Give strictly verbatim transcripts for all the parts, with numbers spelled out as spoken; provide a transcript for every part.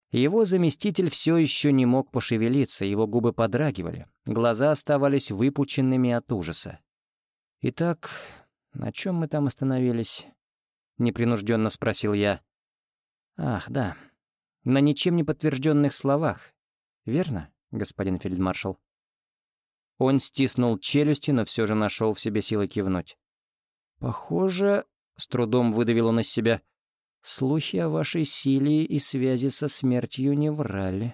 Его заместитель все еще не мог пошевелиться, его губы подрагивали, глаза оставались выпученными от ужаса. «Итак, на чем мы там остановились?» — непринужденно спросил я. «Ах, да, на ничем не подтвержденных словах. Верно, господин фельдмаршал?» Он стиснул челюсти, но все же нашел в себе силы кивнуть. «Похоже, — с трудом выдавил он из себя, — слухи о вашей силе и связи со смертью не врали».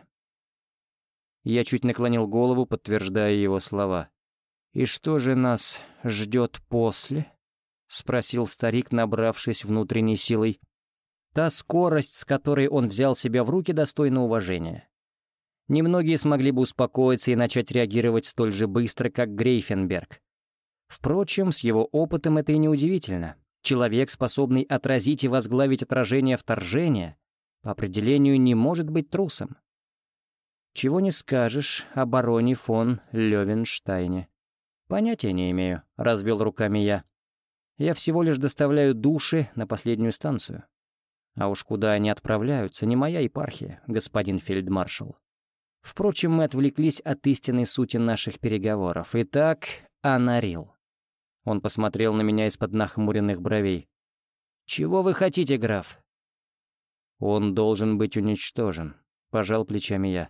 Я чуть наклонил голову, подтверждая его слова. «И что же нас ждет после?» — спросил старик, набравшись внутренней силой. Та скорость, с которой он взял себя в руки, достойна уважения. Немногие смогли бы успокоиться и начать реагировать столь же быстро, как Грейфенберг. Впрочем, с его опытом это и не удивительно. Человек, способный отразить и возглавить отражение вторжения, по определению не может быть трусом. Чего не скажешь о бароне фон Лёвенштайне. «Понятия не имею», — развел руками я. «Я всего лишь доставляю души на последнюю станцию. А уж куда они отправляются, не моя епархия, господин фельдмаршал. Впрочем, мы отвлеклись от истинной сути наших переговоров. Итак, Анарил». Он посмотрел на меня из-под нахмуренных бровей. «Чего вы хотите, граф?» «Он должен быть уничтожен», — пожал плечами я.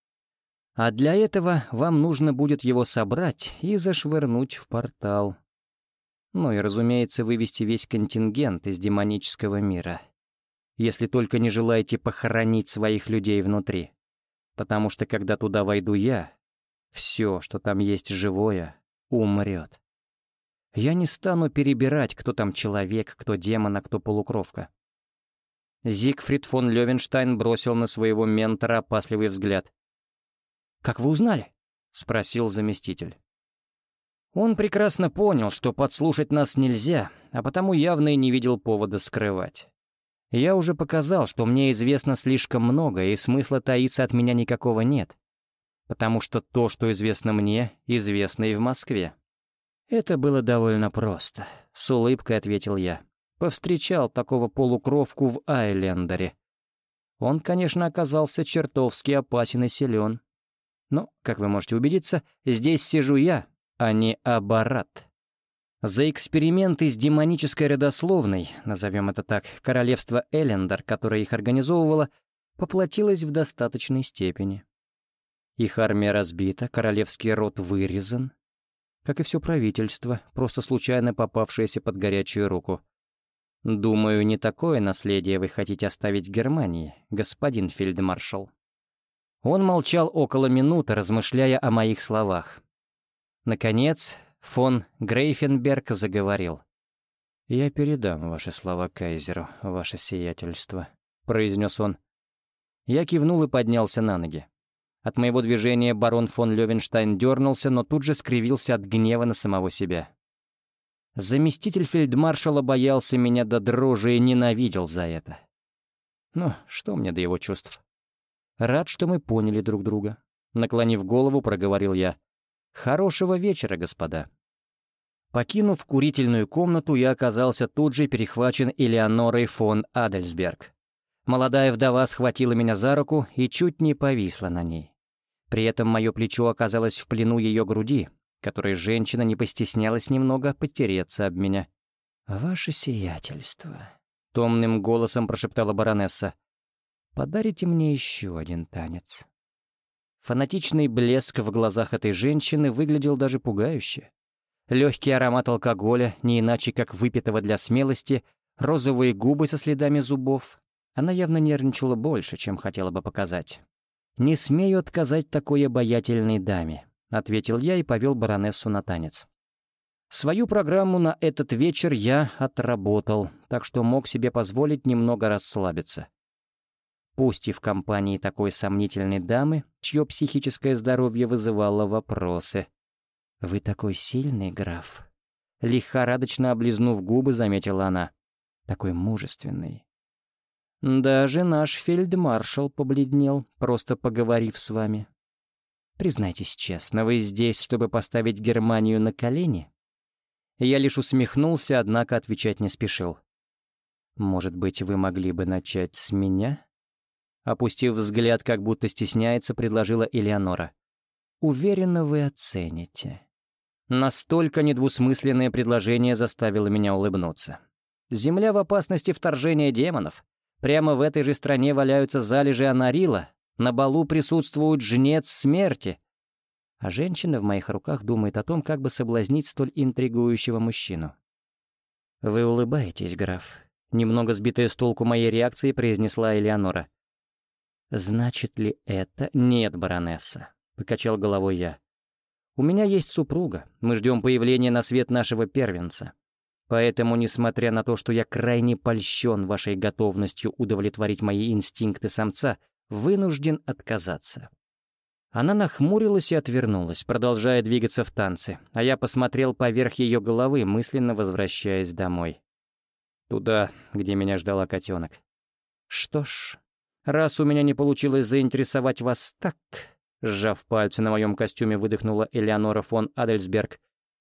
«А для этого вам нужно будет его собрать и зашвырнуть в портал. Ну и, разумеется, вывести весь контингент из демонического мира. Если только не желаете похоронить своих людей внутри. Потому что, когда туда войду я, все, что там есть живое, умрет. Я не стану перебирать, кто там человек, кто демон, а кто полукровка». Зигфрид фон Лёвенштайн бросил на своего ментора опасливый взгляд. «Как вы узнали?» — спросил заместитель. Он прекрасно понял, что подслушать нас нельзя, а потому явно и не видел повода скрывать. Я уже показал, что мне известно слишком много, и смысла таиться от меня никакого нет, потому что то, что известно мне, известно и в Москве. «Это было довольно просто», — с улыбкой ответил я. «Повстречал такого полукровку в Айлендере. Он, конечно, оказался чертовски опасен и силен. Но, как вы можете убедиться, здесь сижу я, а не Абарат. За эксперименты с демонической родословной, назовем это так, королевство Элендер, которое их организовывало, поплатилось в достаточной степени. Их армия разбита, королевский род вырезан, как и все правительство, просто случайно попавшееся под горячую руку. Думаю, не такое наследие вы хотите оставить Германии, господин фельдмаршал». Он молчал около минуты, размышляя о моих словах. Наконец, фон Грейфенберг заговорил. «Я передам ваши слова кайзеру, ваше сиятельство», — произнес он. Я кивнул и поднялся на ноги. От моего движения барон фон Лёвенштайн дернулся, но тут же скривился от гнева на самого себя. Заместитель фельдмаршала боялся меня до дрожи и ненавидел за это. Ну, что мне до его чувств? Рад, что мы поняли друг друга. Наклонив голову, проговорил я. «Хорошего вечера, господа». Покинув курительную комнату, я оказался тут же перехвачен Элеонорой фон Адельсберг. Молодая вдова схватила меня за руку и чуть не повисла на ней. При этом мое плечо оказалось в плену ее груди, которой женщина не постеснялась немного потереться об меня. «Ваше сиятельство», — томным голосом прошептала баронесса, — «подарите мне еще один танец». Фанатичный блеск в глазах этой женщины выглядел даже пугающе. Легкий аромат алкоголя, не иначе как выпитого для смелости, розовые губы со следами зубов. Она явно нервничала больше, чем хотела бы показать. «Не смею отказать такой обаятельной даме», — ответил я и повел баронессу на танец. Свою программу на этот вечер я отработал, так что мог себе позволить немного расслабиться. Пусть и в компании такой сомнительной дамы, чье психическое здоровье вызывало вопросы. «Вы такой сильный, граф», — лихорадочно облизнув губы, заметила она. «Такой мужественный». «Даже наш фельдмаршал побледнел, просто поговорив с вами. Признайтесь честно, вы здесь, чтобы поставить Германию на колени?» Я лишь усмехнулся, однако отвечать не спешил. «Может быть, вы могли бы начать с меня?» Опустив взгляд, как будто стесняется, предложила Элеонора. «Уверена, вы оцените». Настолько недвусмысленное предложение заставило меня улыбнуться. Земля в опасности вторжения демонов. Прямо в этой же стране валяются залежи анарила, на балу присутствует жнец смерти. А женщина в моих руках думает о том, как бы соблазнить столь интригующего мужчину. «Вы улыбаетесь, граф», — немного сбитая с толку моей реакции произнесла Элеонора. «Значит ли это...» «Нет, баронесса», — покачал головой я. «У меня есть супруга, мы ждем появления на свет нашего первенца. Поэтому, несмотря на то, что я крайне польщен вашей готовностью удовлетворить мои инстинкты самца, вынужден отказаться». Она нахмурилась и отвернулась, продолжая двигаться в танце, а я посмотрел поверх ее головы, мысленно возвращаясь домой. Туда, где меня ждала котенок. «Что ж, раз у меня не получилось заинтересовать вас так...» Сжав пальцы на моем костюме, выдохнула Элеонора фон Адельсберг.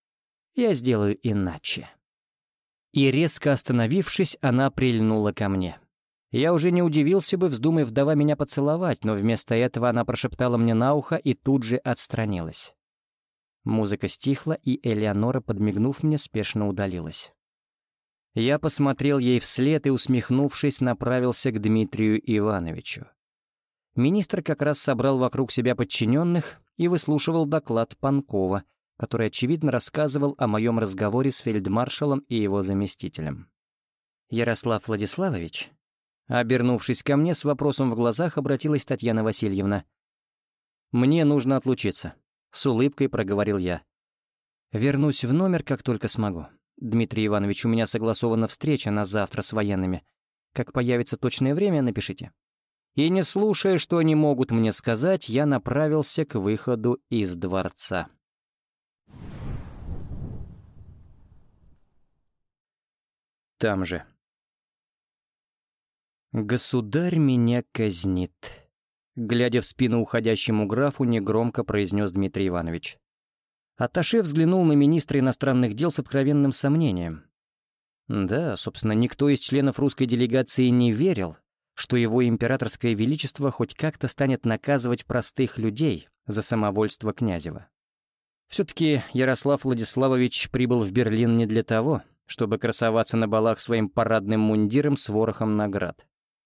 «Я сделаю иначе». И резко остановившись, она прильнула ко мне. Я уже не удивился бы, вздумай вдова меня поцеловать, но вместо этого она прошептала мне на ухо и тут же отстранилась. Музыка стихла, и Элеонора, подмигнув мне, спешно удалилась. Я посмотрел ей вслед и, усмехнувшись, направился к Дмитрию Ивановичу. Министр как раз собрал вокруг себя подчиненных и выслушивал доклад Панкова, который, очевидно, рассказывал о моем разговоре с фельдмаршалом и его заместителем. «Ярослав Владиславович?» Обернувшись ко мне, с вопросом в глазах обратилась Татьяна Васильевна. «Мне нужно отлучиться», — с улыбкой проговорил я. «Вернусь в номер, как только смогу. Дмитрий Иванович, у меня согласована встреча на завтра с военными. Как появится точное время, напишите». И не слушая, что они могут мне сказать, я направился к выходу из дворца. Там же. «Государь меня казнит», — глядя в спину уходящему графу, негромко произнес Дмитрий Иванович. Атташе взглянул на министра иностранных дел с откровенным сомнением. Да, собственно, никто из членов русской делегации не верил, что его императорское величество хоть как-то станет наказывать простых людей за самовольство Князева. Все-таки Ярослав Владиславович прибыл в Берлин не для того, чтобы красоваться на балах своим парадным мундиром с ворохом наград.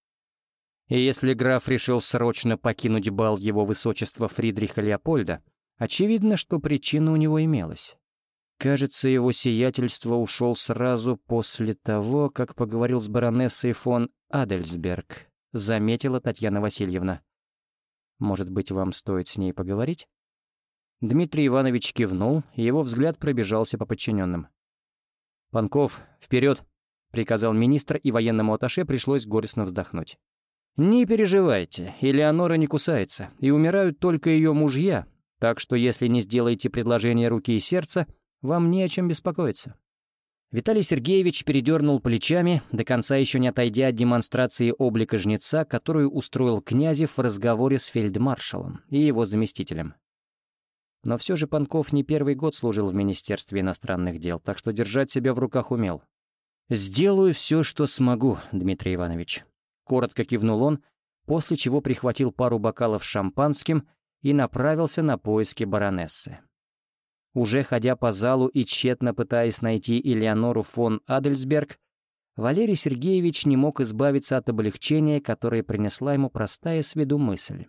И если граф решил срочно покинуть бал его высочества Фридриха Леопольда, очевидно, что причина у него имелась. Кажется, его сиятельство ушел сразу после того, как поговорил с баронессой фон Адельсберг, заметила Татьяна Васильевна. «Может быть, вам стоит с ней поговорить?» Дмитрий Иванович кивнул, и его взгляд пробежался по подчиненным. «Панков, вперед!» — приказал министр, и военному атташе пришлось горестно вздохнуть. «Не переживайте, Элеонора не кусается, и умирают только ее мужья, так что если не сделаете предложение руки и сердца, вам не о чем беспокоиться». Виталий Сергеевич передернул плечами, до конца еще не отойдя от демонстрации облика жнеца, которую устроил Князев в разговоре с фельдмаршалом и его заместителем. Но все же Панков не первый год служил в Министерстве иностранных дел, так что держать себя в руках умел. «Сделаю все, что смогу, Дмитрий Иванович», — коротко кивнул он, после чего прихватил пару бокалов с шампанским и направился на поиски баронессы. Уже ходя по залу и тщетно пытаясь найти Элеонору фон Адельсберг, Валерий Сергеевич не мог избавиться от облегчения, которое принесла ему простая с виду мысль.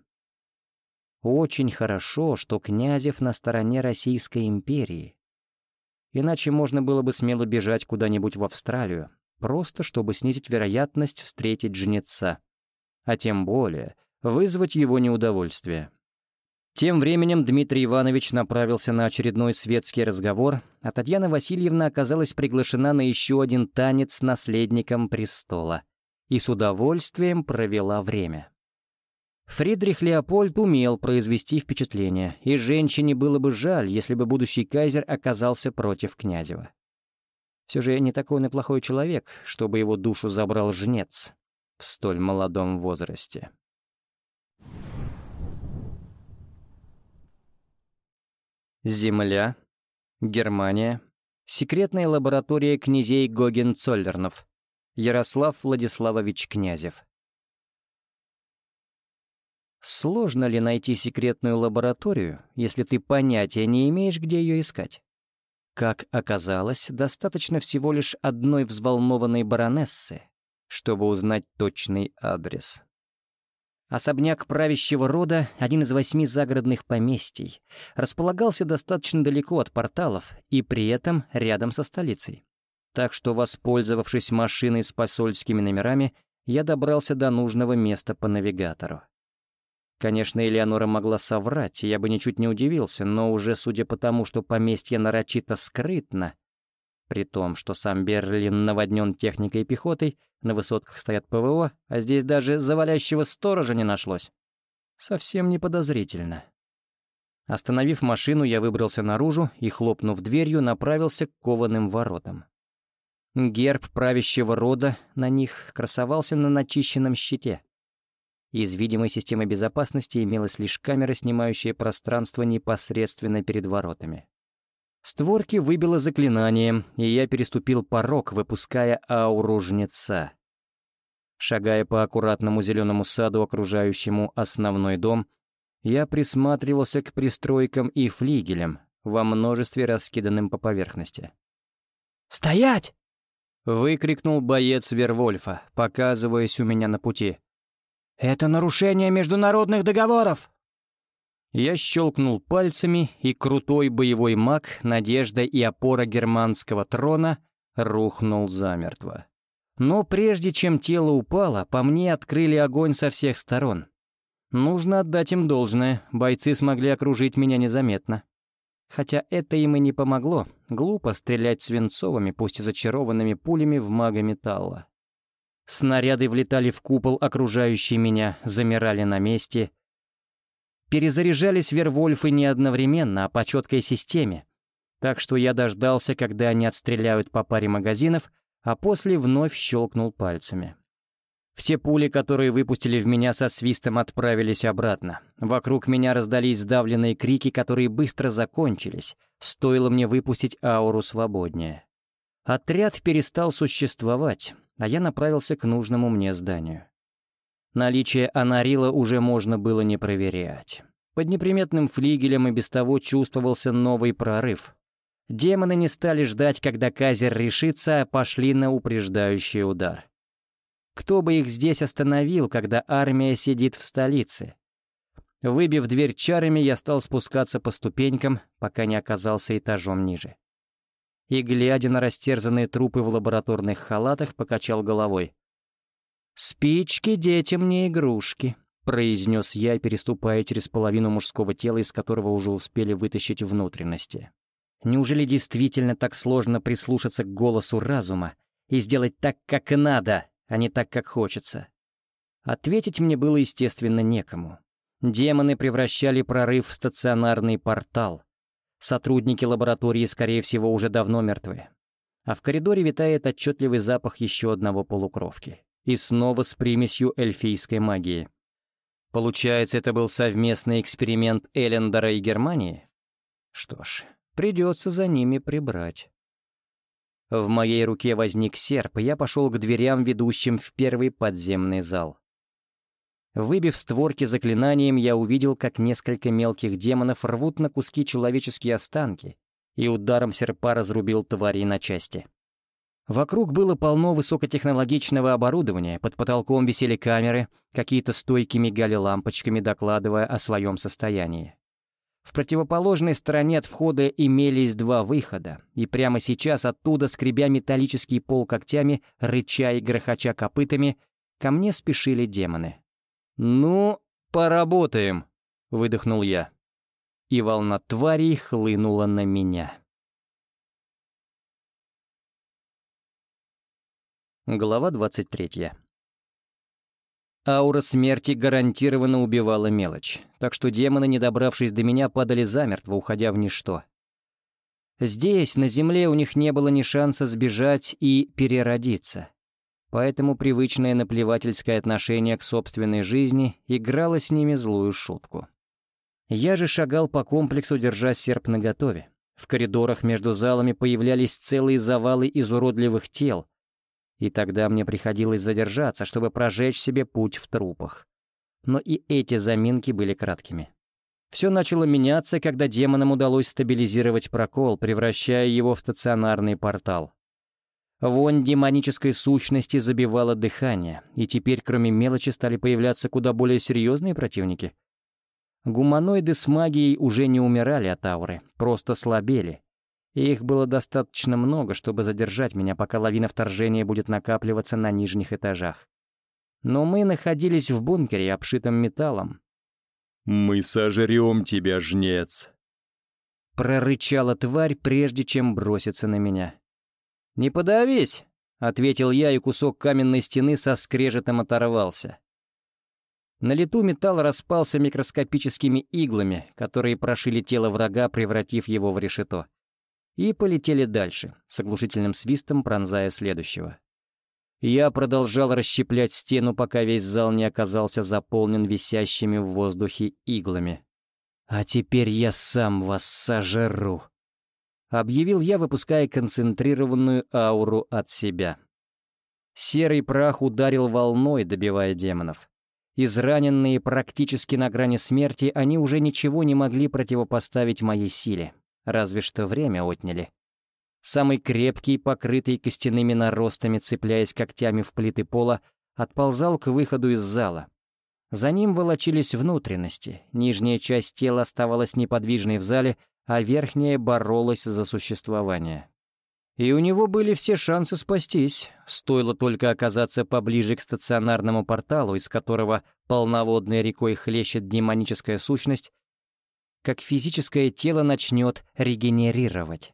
Очень хорошо, что Князев на стороне Российской империи. Иначе можно было бы смело бежать куда-нибудь в Австралию, просто чтобы снизить вероятность встретить жнеца, а тем более вызвать его неудовольствие. Тем временем Дмитрий Иванович направился на очередной светский разговор, а Татьяна Васильевна оказалась приглашена на еще один танец с наследником престола и с удовольствием провела время. Фридрих Леопольд умел произвести впечатление, и женщине было бы жаль, если бы будущий кайзер оказался против Князева. Все же не такой он и плохой человек, чтобы его душу забрал жнец в столь молодом возрасте. Земля, Германия, секретная лаборатория князей Гогенцоллернов, Ярослав Владиславович Князев. Сложно ли найти секретную лабораторию, если ты понятия не имеешь, где ее искать? Как оказалось, достаточно всего лишь одной взволнованной баронессы, чтобы узнать точный адрес. Особняк правящего рода, один из восьми загородных поместий, располагался достаточно далеко от порталов и при этом рядом со столицей. Так что, воспользовавшись машиной с посольскими номерами, я добрался до нужного места по навигатору. Конечно, Элеонора могла соврать, и я бы ничуть не удивился, но уже судя по тому, что поместье нарочито скрытно, при том, что сам Берлин наводнен техникой и пехотой, на высотках стоят ПВО, а здесь даже завалящего сторожа не нашлось. Совсем не подозрительно. Остановив машину, я выбрался наружу и, хлопнув дверью, направился к кованым воротам. Герб правящего рода на них красовался на начищенном щите. Из видимой системы безопасности имелась лишь камера, снимающая пространство непосредственно перед воротами. Створки выбило заклинанием, и я переступил порог, выпуская ауру жнеца. Шагая по аккуратному зеленому саду, окружающему основной дом, я присматривался к пристройкам и флигелям, во множестве раскиданным по поверхности. «Стоять!» — выкрикнул боец Вервольфа, показываясь у меня на пути. «Это нарушение международных договоров!» Я щелкнул пальцами, и крутой боевой маг, надежда и опора германского трона, рухнул замертво. Но прежде чем тело упало, по мне открыли огонь со всех сторон. Нужно отдать им должное, бойцы смогли окружить меня незаметно. Хотя это им и не помогло, глупо стрелять свинцовыми, пусть и зачарованными пулями в мага металла. Снаряды влетали в купол, окружающий меня, замирали на месте. Перезаряжались вервольфы не одновременно, а по четкой системе. Так что я дождался, когда они отстреляют по паре магазинов, а после вновь щелкнул пальцами. Все пули, которые выпустили в меня, со свистом отправились обратно. Вокруг меня раздались сдавленные крики, которые быстро закончились. Стоило мне выпустить ауру свободнее. Отряд перестал существовать, а я направился к нужному мне зданию. Наличие анарила уже можно было не проверять. Под неприметным флигелем и без того чувствовался новый прорыв. Демоны не стали ждать, когда Казер решится, а пошли на упреждающий удар. Кто бы их здесь остановил, когда армия сидит в столице? Выбив дверь чарами, я стал спускаться по ступенькам, пока не оказался этажом ниже. И, глядя на растерзанные трупы в лабораторных халатах, покачал головой. «Спички детям не игрушки», — произнес я, переступая через половину мужского тела, из которого уже успели вытащить внутренности. Неужели действительно так сложно прислушаться к голосу разума и сделать так, как и надо, а не так, как хочется? Ответить мне было, естественно, некому. Демоны превращали прорыв в стационарный портал. Сотрудники лаборатории, скорее всего, уже давно мертвы. А в коридоре витает отчетливый запах еще одного полукровки. И снова с примесью эльфийской магии. Получается, это был совместный эксперимент Эллендера и Германии? Что ж, придется за ними прибрать. В моей руке возник серп, и я пошел к дверям, ведущим в первый подземный зал. Выбив створки заклинанием, я увидел, как несколько мелких демонов рвут на куски человеческие останки, и ударом серпа разрубил тварей на части. Вокруг было полно высокотехнологичного оборудования, под потолком висели камеры, какие-то стойки мигали лампочками, докладывая о своем состоянии. В противоположной стороне от входа имелись два выхода, и прямо сейчас оттуда, скребя металлический пол когтями, рыча и грохоча копытами, ко мне спешили демоны. «Ну, поработаем», — выдохнул я. И волна тварей хлынула на меня. Глава двадцать третья. Аура смерти гарантированно убивала мелочь, так что демоны, не добравшись до меня, падали замертво, уходя в ничто. Здесь, на земле, у них не было ни шанса сбежать и переродиться, поэтому привычное наплевательское отношение к собственной жизни играло с ними злую шутку. Я же шагал по комплексу, держа серп наготове. В коридорах между залами появлялись целые завалы из уродливых тел, и тогда мне приходилось задержаться, чтобы прожечь себе путь в трупах. но и эти заминки были краткими. Все начало меняться, когда демонам удалось стабилизировать прокол, превращая его в стационарный портал. Вонь демонической сущности забивала дыхание, и теперь кроме мелочи стали появляться куда более серьезные противники. Гуманоиды с магией уже не умирали от ауры, просто слабели. И их было достаточно много, чтобы задержать меня, пока лавина вторжения будет накапливаться на нижних этажах. Но мы находились в бункере, обшитом металлом. «Мы сожрем тебя, жнец!» Прорычала тварь, прежде чем броситься на меня. «Не подавись!» — ответил я, и кусок каменной стены со скрежетом оторвался. На лету металл распался микроскопическими иглами, которые прошили тело врага, превратив его в решето. И полетели дальше, с оглушительным свистом пронзая следующего. Я продолжал расщеплять стену, пока весь зал не оказался заполнен висящими в воздухе иглами. «А теперь я сам вас сожру!» — объявил я, выпуская концентрированную ауру от себя. Серый прах ударил волной, добивая демонов. Израненные практически на грани смерти, они уже ничего не могли противопоставить моей силе, разве что время отняли. Самый крепкий, покрытый костяными наростами, цепляясь когтями в плиты пола, отползал к выходу из зала. За ним волочились внутренности, нижняя часть тела оставалась неподвижной в зале, а верхняя боролась за существование. И у него были все шансы спастись, стоило только оказаться поближе к стационарному порталу, из которого полноводной рекой хлещет демоническая сущность, как физическое тело начнет регенерировать.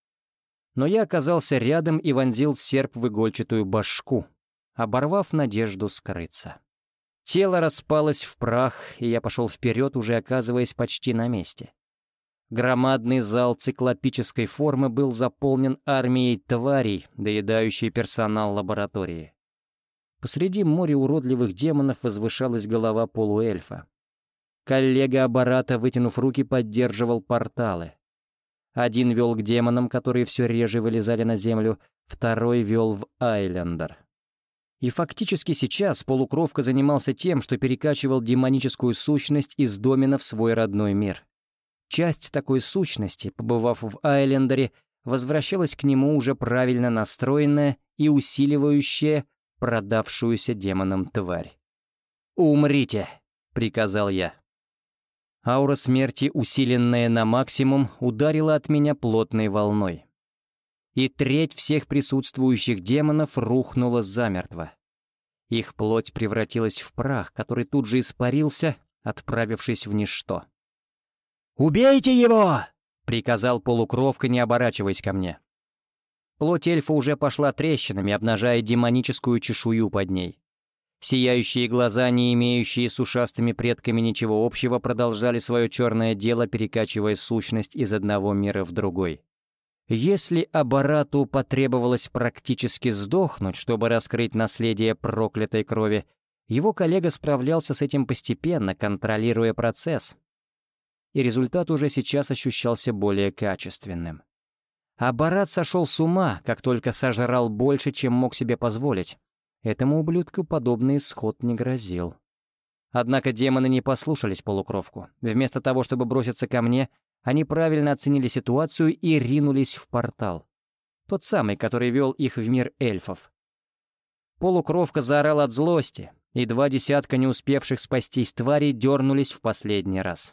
Но я оказался рядом и вонзил серп в игольчатую башку, оборвав надежду скрыться. Тело распалось в прах, и я пошел вперед, уже оказываясь почти на месте. Громадный зал циклопической формы был заполнен армией тварей, доедающей персонал лаборатории. Посреди моря уродливых демонов возвышалась голова полуэльфа. Коллега Абарата, вытянув руки, поддерживал порталы. Один вел к демонам, которые все реже вылезали на землю, второй вел в Айлендер. И фактически сейчас полукровка занимался тем, что перекачивал демоническую сущность из домена в свой родной мир. Часть такой сущности, побывав в Айлендере, возвращалась к нему уже правильно настроенная и усиливающая продавшуюся демонам тварь. «Умрите!» — приказал я. Аура смерти, усиленная на максимум, ударила от меня плотной волной. И треть всех присутствующих демонов рухнула замертво. Их плоть превратилась в прах, который тут же испарился, отправившись в ничто. «Убейте его!» — приказал полукровка, не оборачиваясь ко мне. Плоть эльфа уже пошла трещинами, обнажая демоническую чешую под ней. Сияющие глаза, не имеющие с ушастыми предками ничего общего, продолжали свое черное дело, перекачивая сущность из одного мира в другой. Если Абарату потребовалось практически сдохнуть, чтобы раскрыть наследие проклятой крови, его коллега справлялся с этим постепенно, контролируя процесс. И результат уже сейчас ощущался более качественным. Абарат сошел с ума, как только сожрал больше, чем мог себе позволить. Этому ублюдку подобный исход не грозил. Однако демоны не послушались полукровку. Вместо того, чтобы броситься ко мне, они правильно оценили ситуацию и ринулись в портал. Тот самый, который вел их в мир эльфов. Полукровка заорал от злости, и два десятка не успевших спастись тварей дернулись в последний раз.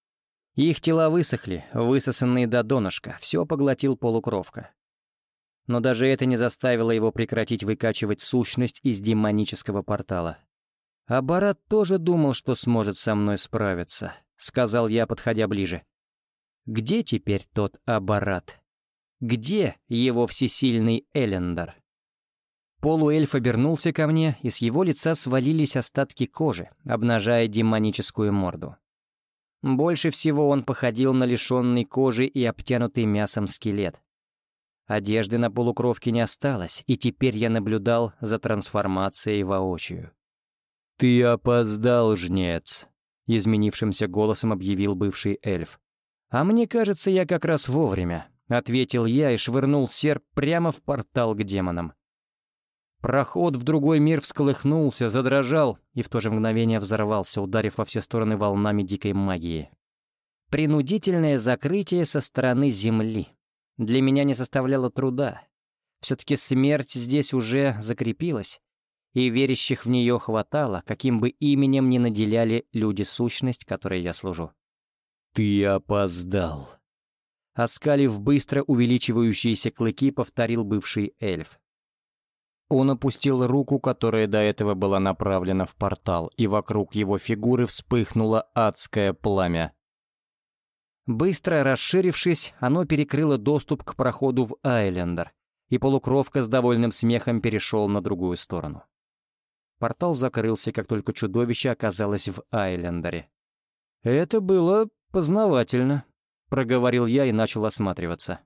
Их тела высохли, высосанные до донышка, все поглотил полукровка. Но даже это не заставило его прекратить выкачивать сущность из демонического портала. «Абарат тоже думал, что сможет со мной справиться», — сказал я, подходя ближе. «Где теперь тот Абарат? Где его всесильный Элендер?» Полуэльф обернулся ко мне, и с его лица свалились остатки кожи, обнажая демоническую морду. Больше всего он походил на лишенный кожи и обтянутый мясом скелет. Одежды на полукровке не осталось, и теперь я наблюдал за трансформацией воочию. «Ты опоздал, жнец», — изменившимся голосом объявил бывший эльф. «А мне кажется, я как раз вовремя», — ответил я и швырнул серп прямо в портал к демонам. Проход в другой мир всколыхнулся, задрожал и в то же мгновение взорвался, ударив во все стороны волнами дикой магии. Принудительное закрытие со стороны Земли для меня не составляло труда. Все-таки смерть здесь уже закрепилась, и верящих в нее хватало, каким бы именем ни наделяли люди-сущность, которой я служу. «Ты опоздал», — оскалив быстро увеличивающиеся клыки, повторил бывший эльф. Он опустил руку, которая до этого была направлена в портал, и вокруг его фигуры вспыхнуло адское пламя. Быстро расширившись, оно перекрыло доступ к проходу в Айлендер, и полукровка с довольным смехом перешел на другую сторону. Портал закрылся, как только чудовище оказалось в Айлендере. «Это было познавательно», — проговорил я и начал осматриваться.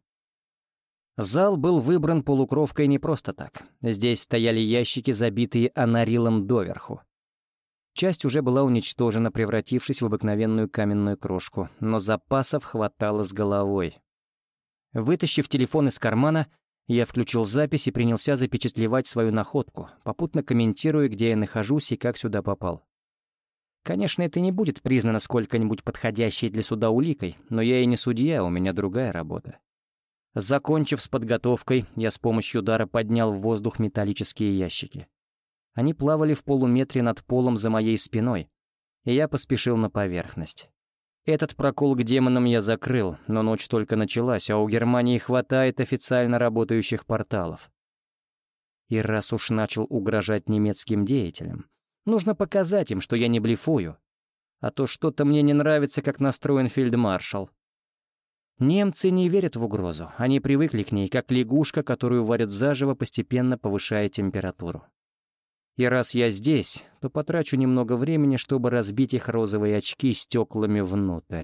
Зал был выбран полукровкой не просто так. Здесь стояли ящики, забитые анарилом доверху. Часть уже была уничтожена, превратившись в обыкновенную каменную крошку, но запасов хватало с головой. Вытащив телефон из кармана, я включил запись и принялся запечатлевать свою находку, попутно комментируя, где я нахожусь и как сюда попал. Конечно, это не будет признано сколько-нибудь подходящей для суда уликой, но я и не судья, у меня другая работа. Закончив с подготовкой, я с помощью дара поднял в воздух металлические ящики. Они плавали в полуметре над полом за моей спиной, и я поспешил на поверхность. Этот прокол к демонам я закрыл, но ночь только началась, а у Германии хватает официально работающих порталов. И раз уж начал угрожать немецким деятелям, нужно показать им, что я не блефую. А то что-то мне не нравится, как настроен фельдмаршал. Немцы не верят в угрозу, они привыкли к ней, как лягушка, которую варят заживо, постепенно повышая температуру. И раз я здесь, то потрачу немного времени, чтобы разбить их розовые очки стеклами внутрь.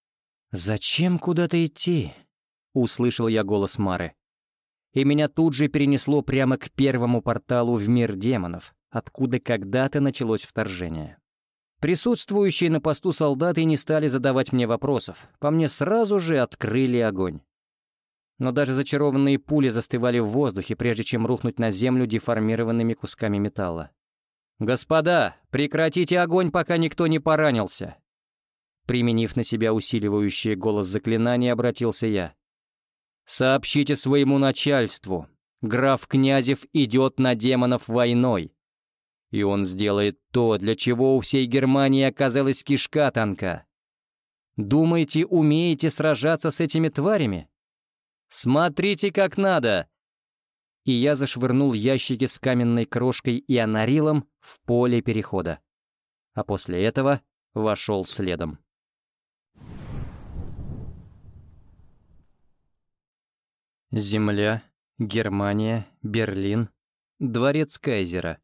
«Зачем куда-то идти?» — услышал я голос Мары. И меня тут же перенесло прямо к первому порталу в мир демонов, откуда когда-то началось вторжение. Присутствующие на посту солдаты не стали задавать мне вопросов, по мне сразу же открыли огонь. Но даже зачарованные пули застывали в воздухе, прежде чем рухнуть на землю деформированными кусками металла. «Господа, прекратите огонь, пока никто не поранился!» Применив на себя усиливающий голос заклинания, обратился я. «Сообщите своему начальству, граф Князев идет на демонов войной. И он сделает то, для чего у всей Германии оказалась кишка тонка. Думаете, умеете сражаться с этими тварями? Смотрите, как надо!» И я зашвырнул ящики с каменной крошкой и анарилом в поле перехода. А после этого вошел следом. Земля, Германия, Берлин, дворец кайзера.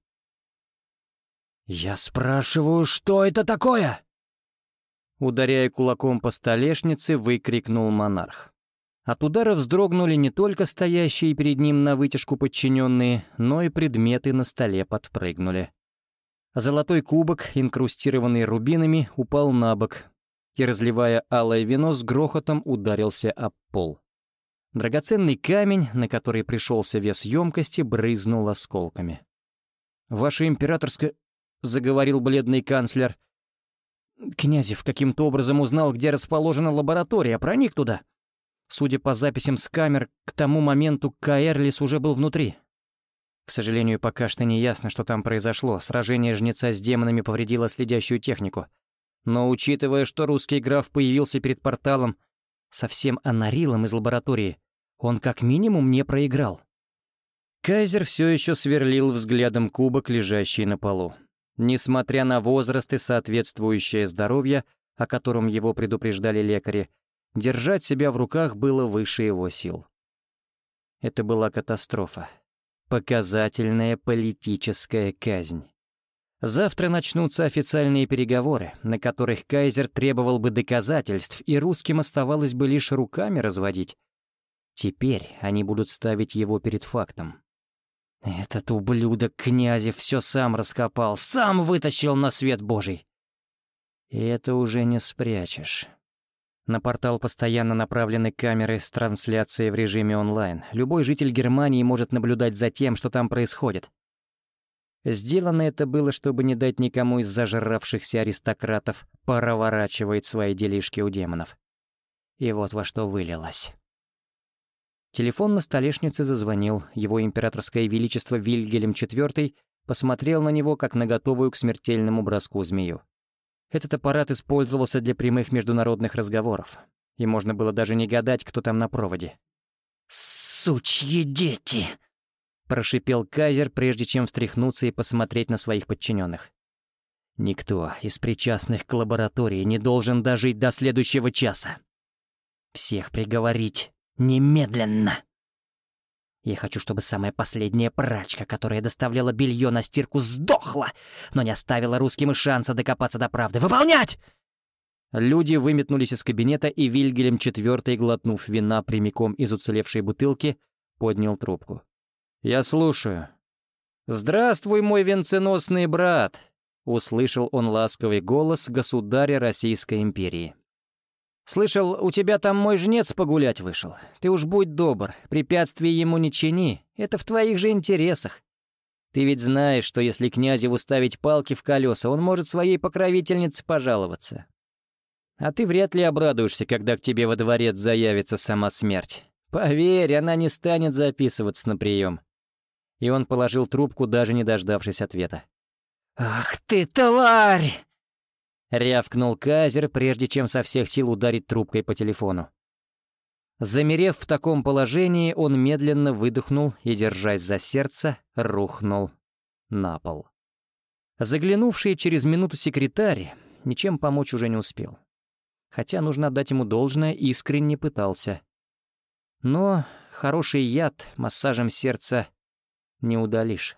«Я спрашиваю, что это такое?» Ударяя кулаком по столешнице, выкрикнул монарх. От удара вздрогнули не только стоящие перед ним на вытяжку подчиненные, но и предметы на столе подпрыгнули. Золотой кубок, инкрустированный рубинами, упал на бок и, разливая алое вино, с грохотом ударился об пол. Драгоценный камень, на который пришелся вес емкости, брызнул осколками. «Ваше императорское...» — заговорил бледный канцлер. «Князев каким-то образом узнал, где расположена лаборатория, проник туда. Судя по записям с камер, к тому моменту Каэрлис уже был внутри. К сожалению, пока что не ясно, что там произошло. Сражение жнеца с демонами повредило следящую технику. Но учитывая, что русский граф появился перед порталом со всем анарилом из лаборатории, он как минимум не проиграл». Кайзер все еще сверлил взглядом кубок, лежащий на полу. Несмотря на возраст и соответствующее здоровье, о котором его предупреждали лекари, держать себя в руках было выше его сил. Это была катастрофа. Показательная политическая казнь. Завтра начнутся официальные переговоры, на которых кайзер требовал бы доказательств, и русским оставалось бы лишь руками разводить. Теперь они будут ставить его перед фактом. Этот ублюдок Князев все сам раскопал, сам вытащил на свет Божий. И это уже не спрячешь. На портал постоянно направлены камеры с трансляцией в режиме онлайн. Любой житель Германии может наблюдать за тем, что там происходит. Сделано это было, чтобы не дать никому из зажравшихся аристократов проворачивать свои делишки у демонов. И вот во что вылилось. Телефон на столешнице зазвонил. Его императорское величество Вильгельм четвёртый посмотрел на него, как на готовую к смертельному броску змею. Этот аппарат использовался для прямых международных разговоров, и можно было даже не гадать, кто там на проводе. «Сучьи дети!» — прошипел Кайзер, прежде чем встряхнуться и посмотреть на своих подчиненных. «Никто из причастных к лаборатории не должен дожить до следующего часа. Всех приговорить немедленно. Я хочу, чтобы самая последняя прачка, которая доставляла белье на стирку, сдохла, но не оставила русским и шанса докопаться до правды. Выполнять!» Люди выметнулись из кабинета, и Вильгельм четвёртый, глотнув вина прямиком из уцелевшей бутылки, поднял трубку. «Я слушаю». «Здравствуй, мой венценосный брат!» — услышал он ласковый голос государя Российской империи. «Слышал, у тебя там мой жнец погулять вышел. Ты уж будь добр, препятствий ему не чини, это в твоих же интересах. Ты ведь знаешь, что если князеву ставить палки в колеса, он может своей покровительнице пожаловаться. А ты вряд ли обрадуешься, когда к тебе во дворец заявится сама смерть. Поверь, она не станет записываться на прием». И он положил трубку, даже не дождавшись ответа. «Ах ты, тварь!» — рявкнул Кайзер, прежде чем со всех сил ударить трубкой по телефону. Замерев в таком положении, он медленно выдохнул и, держась за сердце, рухнул на пол. Заглянувший через минуту секретарь ничем помочь уже не успел. Хотя, нужно отдать ему должное, искренне пытался. Но хороший яд массажем сердца не удалишь.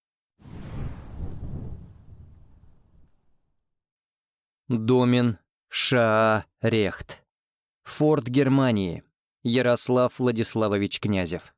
Домен Шаарехт. Форт Германии. Ярослав Владиславович Князев.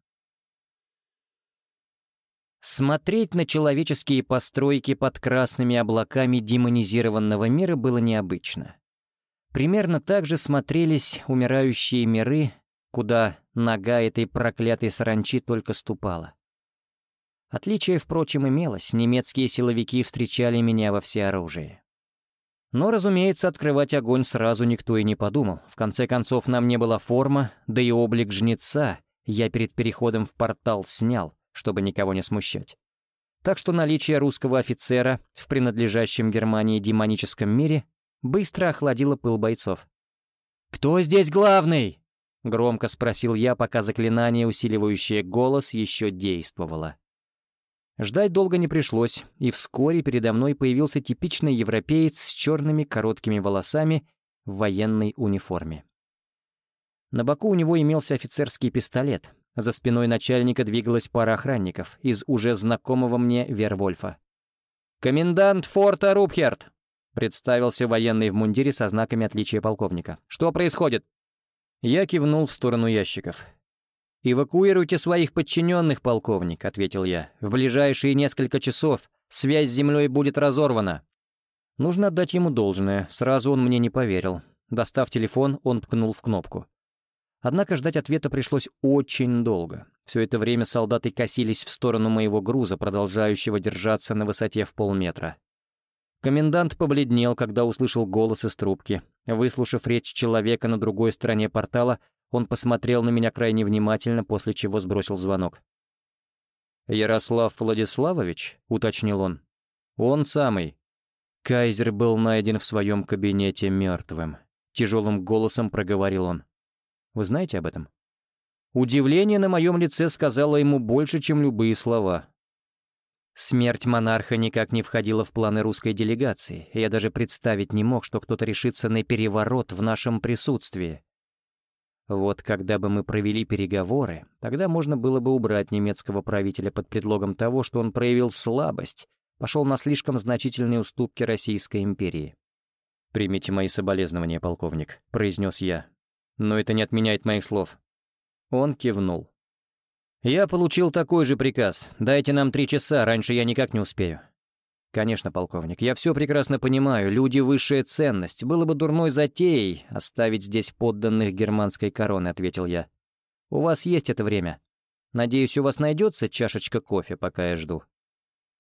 Смотреть на человеческие постройки под красными облаками демонизированного мира было необычно. Примерно так же смотрелись умирающие миры, куда нога этой проклятой саранчи только ступала. Отличие, впрочем, имелось. Немецкие силовики встречали меня во всеоружии. Но, разумеется, открывать огонь сразу никто и не подумал. В конце концов, нам не была форма, да и облик жнеца я перед переходом в портал снял, чтобы никого не смущать. Так что наличие русского офицера в принадлежащем Германии демоническом мире быстро охладило пыл бойцов. «Кто здесь главный?» — громко спросил я, пока заклинание, усиливающее голос, еще действовало. Ждать долго не пришлось, и вскоре передо мной появился типичный европеец с черными короткими волосами в военной униформе. На боку у него имелся офицерский пистолет. За спиной начальника двигалась пара охранников из уже знакомого мне Вервольфа. «Комендант форта Рупхерт!» — представился военный в мундире со знаками отличия полковника. «Что происходит?» Я кивнул в сторону ящиков. «Эвакуируйте своих подчиненных, полковник», — ответил я. «В ближайшие несколько часов связь с землей будет разорвана». Нужно отдать ему должное, сразу он мне не поверил. Достав телефон, он ткнул в кнопку. Однако ждать ответа пришлось очень долго. Все это время солдаты косились в сторону моего груза, продолжающего держаться на высоте в полметра. Комендант побледнел, когда услышал голос из трубки. Выслушав речь человека на другой стороне портала, он посмотрел на меня крайне внимательно, после чего сбросил звонок. «Ярослав Владиславович?» — уточнил он. «Он самый». Кайзер был найден в своем кабинете мертвым. Тяжелым голосом проговорил он. «Вы знаете об этом?» Удивление на моем лице сказало ему больше, чем любые слова. Смерть монарха никак не входила в планы русской делегации, и я даже представить не мог, что кто-то решится на переворот в нашем присутствии. Вот когда бы мы провели переговоры, тогда можно было бы убрать немецкого правителя под предлогом того, что он проявил слабость, пошел на слишком значительные уступки Российской империи. «Примите мои соболезнования, полковник», — произнес я. «Но это не отменяет моих слов». Он кивнул. «Я получил такой же приказ. Дайте нам три часа, раньше я никак не успею». «Конечно, полковник, я все прекрасно понимаю. Люди — высшая ценность. Было бы дурной затеей оставить здесь подданных германской короны», — ответил я. «У вас есть это время. Надеюсь, у вас найдется чашечка кофе, пока я жду».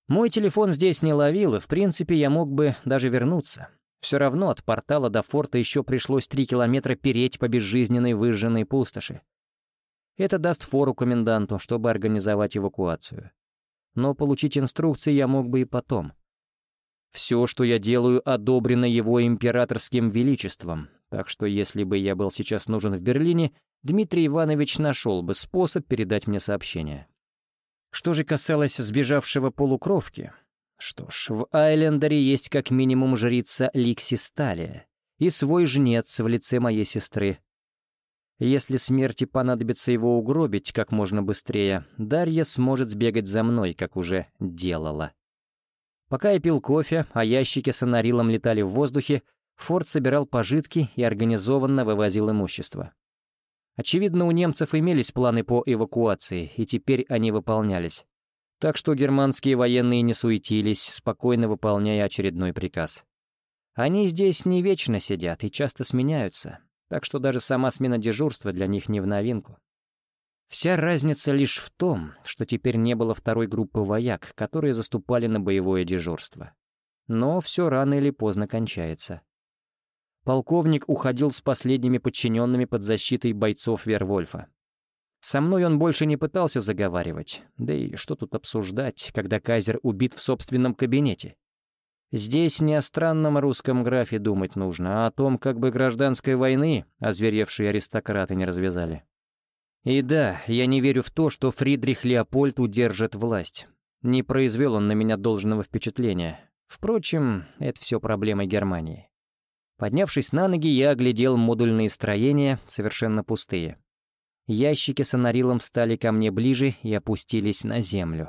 Мой телефон здесь не ловил, и, в принципе, я мог бы даже вернуться. Все равно от портала до форта еще пришлось три километра переть по безжизненной выжженной пустоши. Это даст фору коменданту, чтобы организовать эвакуацию. Но получить инструкции я мог бы и потом. Все, что я делаю, одобрено его императорским величеством, так что если бы я был сейчас нужен в Берлине, Дмитрий Иванович нашел бы способ передать мне сообщение. Что же касалось сбежавшего полукровки, что ж, в Айлендере есть как минимум жрица Ликси Сталия и свой жнец в лице моей сестры. Если смерти понадобится его угробить как можно быстрее, Дарья сможет сбегать за мной, как уже делала. Пока я пил кофе, а ящики с анарилом летали в воздухе, форт собирал пожитки и организованно вывозил имущество. Очевидно, у немцев имелись планы по эвакуации, и теперь они выполнялись. Так что германские военные не суетились, спокойно выполняя очередной приказ. Они здесь не вечно сидят и часто сменяются, так что даже сама смена дежурства для них не в новинку. Вся разница лишь в том, что теперь не было второй группы вояк, которые заступали на боевое дежурство. Но все рано или поздно кончается. Полковник уходил с последними подчиненными под защитой бойцов Вервольфа. Со мной он больше не пытался заговаривать, да и что тут обсуждать, когда кайзер убит в собственном кабинете. Здесь не о странном русском графе думать нужно, а о том, как бы гражданской войны озверевшие аристократы не развязали. И да, я не верю в то, что Фридрих Леопольд удержит власть. Не произвел он на меня должного впечатления. Впрочем, это все проблемы Германии. Поднявшись на ноги, я оглядел модульные строения, совершенно пустые. Ящики с анарилом стали ко мне ближе и опустились на землю.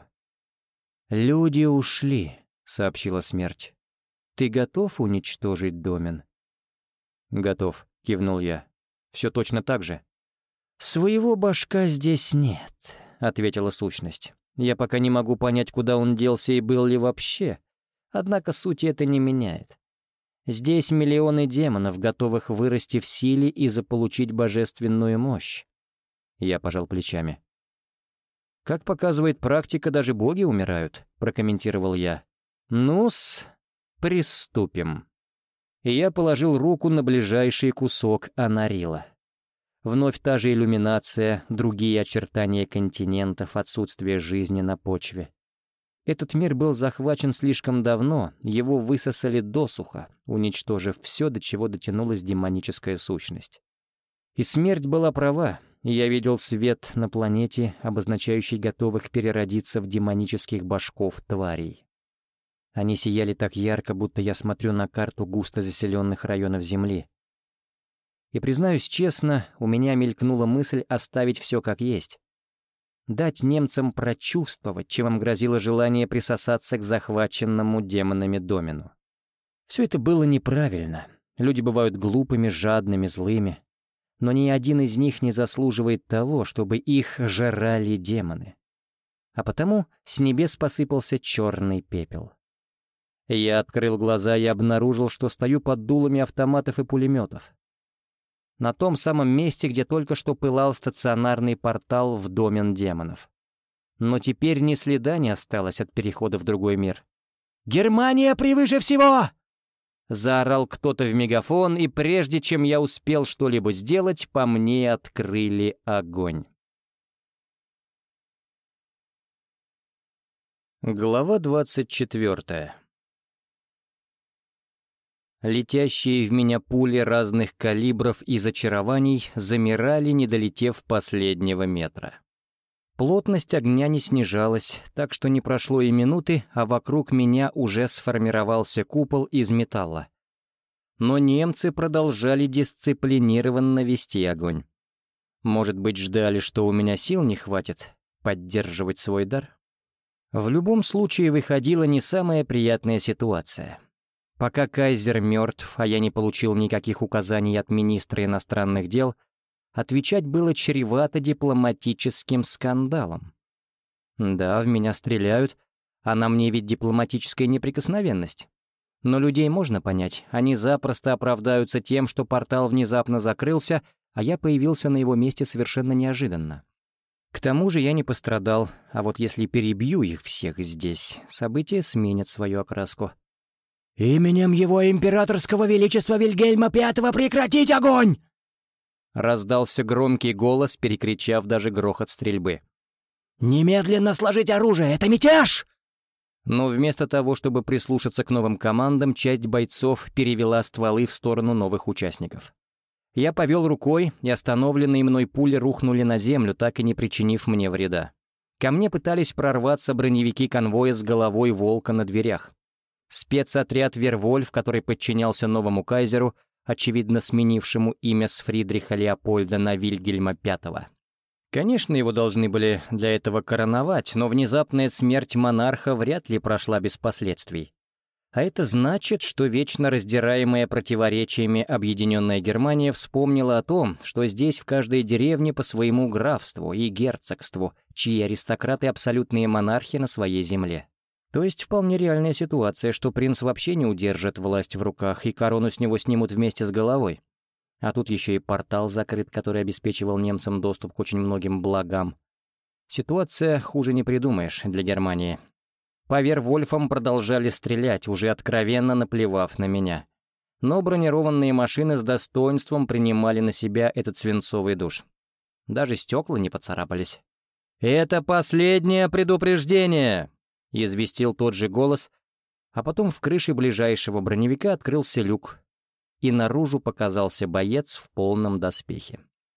«Люди ушли», — сообщила смерть. «Ты готов уничтожить домен?» «Готов», — кивнул я. «Все точно так же». «Своего башка здесь нет», — ответила сущность. «Я пока не могу понять, куда он делся и был ли вообще. Однако суть это не меняет. Здесь миллионы демонов, готовых вырасти в силе и заполучить божественную мощь». Я пожал плечами. «Как показывает практика, даже боги умирают», — прокомментировал я. «Ну-с, приступим». И я положил руку на ближайший кусок анарила. Вновь та же иллюминация, другие очертания континентов, отсутствие жизни на почве. Этот мир был захвачен слишком давно, его высосали досуха, уничтожив все, до чего дотянулась демоническая сущность. И смерть была права, я видел свет на планете, обозначающий готовых переродиться в демонических башков тварей. Они сияли так ярко, будто я смотрю на карту густо заселенных районов Земли. И, признаюсь честно, у меня мелькнула мысль оставить все как есть. Дать немцам прочувствовать, чем им грозило желание присосаться к захваченному демонами домену. Все это было неправильно. Люди бывают глупыми, жадными, злыми. Но ни один из них не заслуживает того, чтобы их жрали демоны. А потому с небес посыпался черный пепел. Я открыл глаза и обнаружил, что стою под дулами автоматов и пулеметов. На том самом месте, где только что пылал стационарный портал в домен демонов. Но теперь ни следа не осталось от перехода в другой мир. «Германия превыше всего!» Заорал кто-то в мегафон, и прежде чем я успел что-либо сделать, по мне открыли огонь. Глава двадцать четвертая. Летящие в меня пули разных калибров и зачарований замирали, не долетев последнего метра. Плотность огня не снижалась, так что не прошло и минуты, а вокруг меня уже сформировался купол из металла. Но немцы продолжали дисциплинированно вести огонь. Может быть, ждали, что у меня сил не хватит поддерживать свой дар? В любом случае выходила не самая приятная ситуация. Пока кайзер мертв, а я не получил никаких указаний от министра иностранных дел, отвечать было чревато дипломатическим скандалом. Да, в меня стреляют, а на мне ведь дипломатическая неприкосновенность. Но людей можно понять, они запросто оправдаются тем, что портал внезапно закрылся, а я появился на его месте совершенно неожиданно. К тому же я не пострадал, а вот если перебью их всех здесь, события сменят свою окраску. «Именем его императорского величества Вильгельма Пятого прекратить огонь!» Раздался громкий голос, перекричав даже грохот стрельбы. «Немедленно сложить оружие! Это мятеж!» Но вместо того, чтобы прислушаться к новым командам, часть бойцов перевела стволы в сторону новых участников. Я повел рукой, и остановленные мной пули рухнули на землю, так и не причинив мне вреда. Ко мне пытались прорваться броневики конвоя с головой волка на дверях. Спецотряд «Вервольф», который подчинялся новому кайзеру, очевидно сменившему имя с Фридриха Леопольда на Вильгельма Пятого. Конечно, его должны были для этого короновать, но внезапная смерть монарха вряд ли прошла без последствий. А это значит, что вечно раздираемая противоречиями объединенная Германия вспомнила о том, что здесь в каждой деревне по своему графству и герцогству, чьи аристократы абсолютные монархи на своей земле. То есть вполне реальная ситуация, что принц вообще не удержит власть в руках, и корону с него снимут вместе с головой. А тут еще и портал закрыт, который обеспечивал немцам доступ к очень многим благам. Ситуация хуже не придумаешь для Германии. По Вервольфам продолжали стрелять, уже откровенно наплевав на меня. Но бронированные машины с достоинством принимали на себя этот свинцовый душ. Даже стекла не поцарапались. «Это последнее предупреждение!» — известил тот же голос, а потом в крыше ближайшего броневика открылся люк, и наружу показался боец в полном доспехе.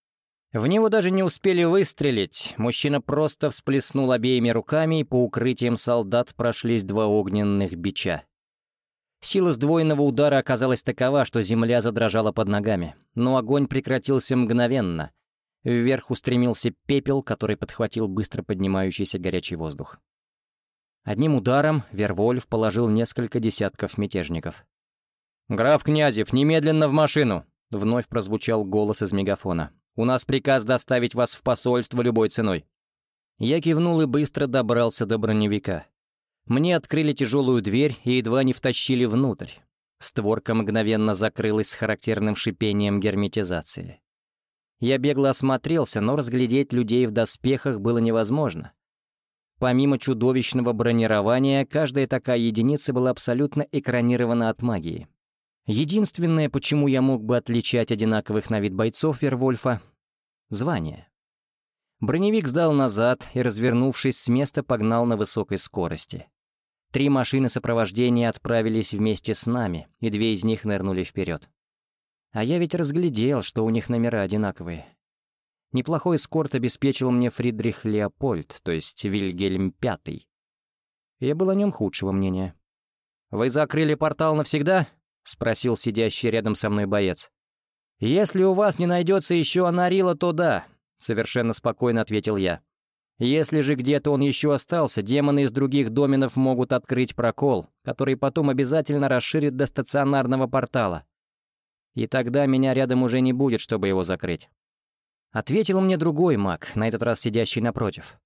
В него даже не успели выстрелить, мужчина просто всплеснул обеими руками, и по укрытиям солдат прошлись два огненных бича. Сила сдвоенного удара оказалась такова, что земля задрожала под ногами, но огонь прекратился мгновенно. Вверх устремился пепел, который подхватил быстро поднимающийся горячий воздух. Одним ударом Вервольф положил несколько десятков мятежников. «Граф Князев, немедленно в машину!» — вновь прозвучал голос из мегафона. «У нас приказ доставить вас в посольство любой ценой». Я кивнул и быстро добрался до броневика. Мне открыли тяжелую дверь и едва не втащили внутрь. Створка мгновенно закрылась с характерным шипением герметизации. Я бегло осмотрелся, но разглядеть людей в доспехах было невозможно. Помимо чудовищного бронирования, каждая такая единица была абсолютно экранирована от магии. Единственное, почему я мог бы отличать одинаковых на вид бойцов Вервольфа — звание. Броневик сдал назад и, развернувшись с места, погнал на высокой скорости. Три машины сопровождения отправились вместе с нами, и две из них нырнули вперед. А я ведь разглядел, что у них номера одинаковые. Неплохой эскорт обеспечил мне Фридрих Леопольд, то есть Вильгельм Пятый. Я был о нем худшего мнения. «Вы закрыли портал навсегда?» — спросил сидящий рядом со мной боец. «Если у вас не найдется еще Анарила, то да», — совершенно спокойно ответил я. «Если же где-то он еще остался, демоны из других доменов могут открыть прокол, который потом обязательно расширит до стационарного портала. И тогда меня рядом уже не будет, чтобы его закрыть». Ответил мне другой маг, на этот раз сидящий напротив.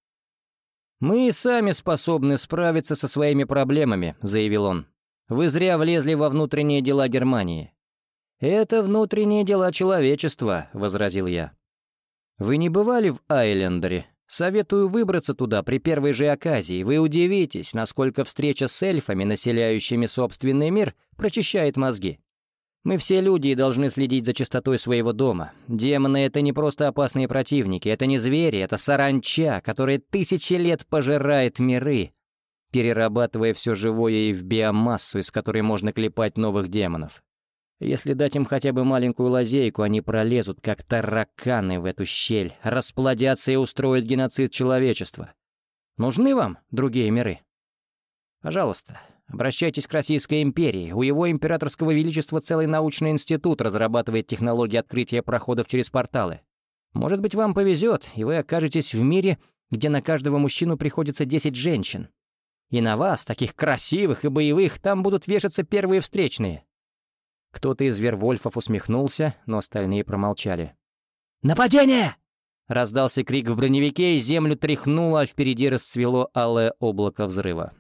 «Мы и сами способны справиться со своими проблемами», — заявил он. «Вы зря влезли во внутренние дела Германии». «Это внутренние дела человечества», — возразил я. «Вы не бывали в Айлендере? Советую выбраться туда при первой же оказии. Вы удивитесь, насколько встреча с эльфами, населяющими собственный мир, прочищает мозги. Мы все люди и должны следить за чистотой своего дома. Демоны — это не просто опасные противники, это не звери, это саранча, которая тысячи лет пожирает миры, перерабатывая все живое и в биомассу, из которой можно клепать новых демонов. Если дать им хотя бы маленькую лазейку, они пролезут, как тараканы, в эту щель, расплодятся и устроят геноцид человечества. Нужны вам другие миры? Пожалуйста, обращайтесь к Российской империи. У его императорского величества целый научный институт разрабатывает технологии открытия проходов через порталы. Может быть, вам повезет, и вы окажетесь в мире, где на каждого мужчину приходится десять женщин. И на вас, таких красивых и боевых, там будут вешаться первые встречные». Кто-то из Вервольфов усмехнулся, но остальные промолчали. «Нападение!» Раздался крик в броневике, и землю тряхнуло, а впереди расцвело алое облако взрыва.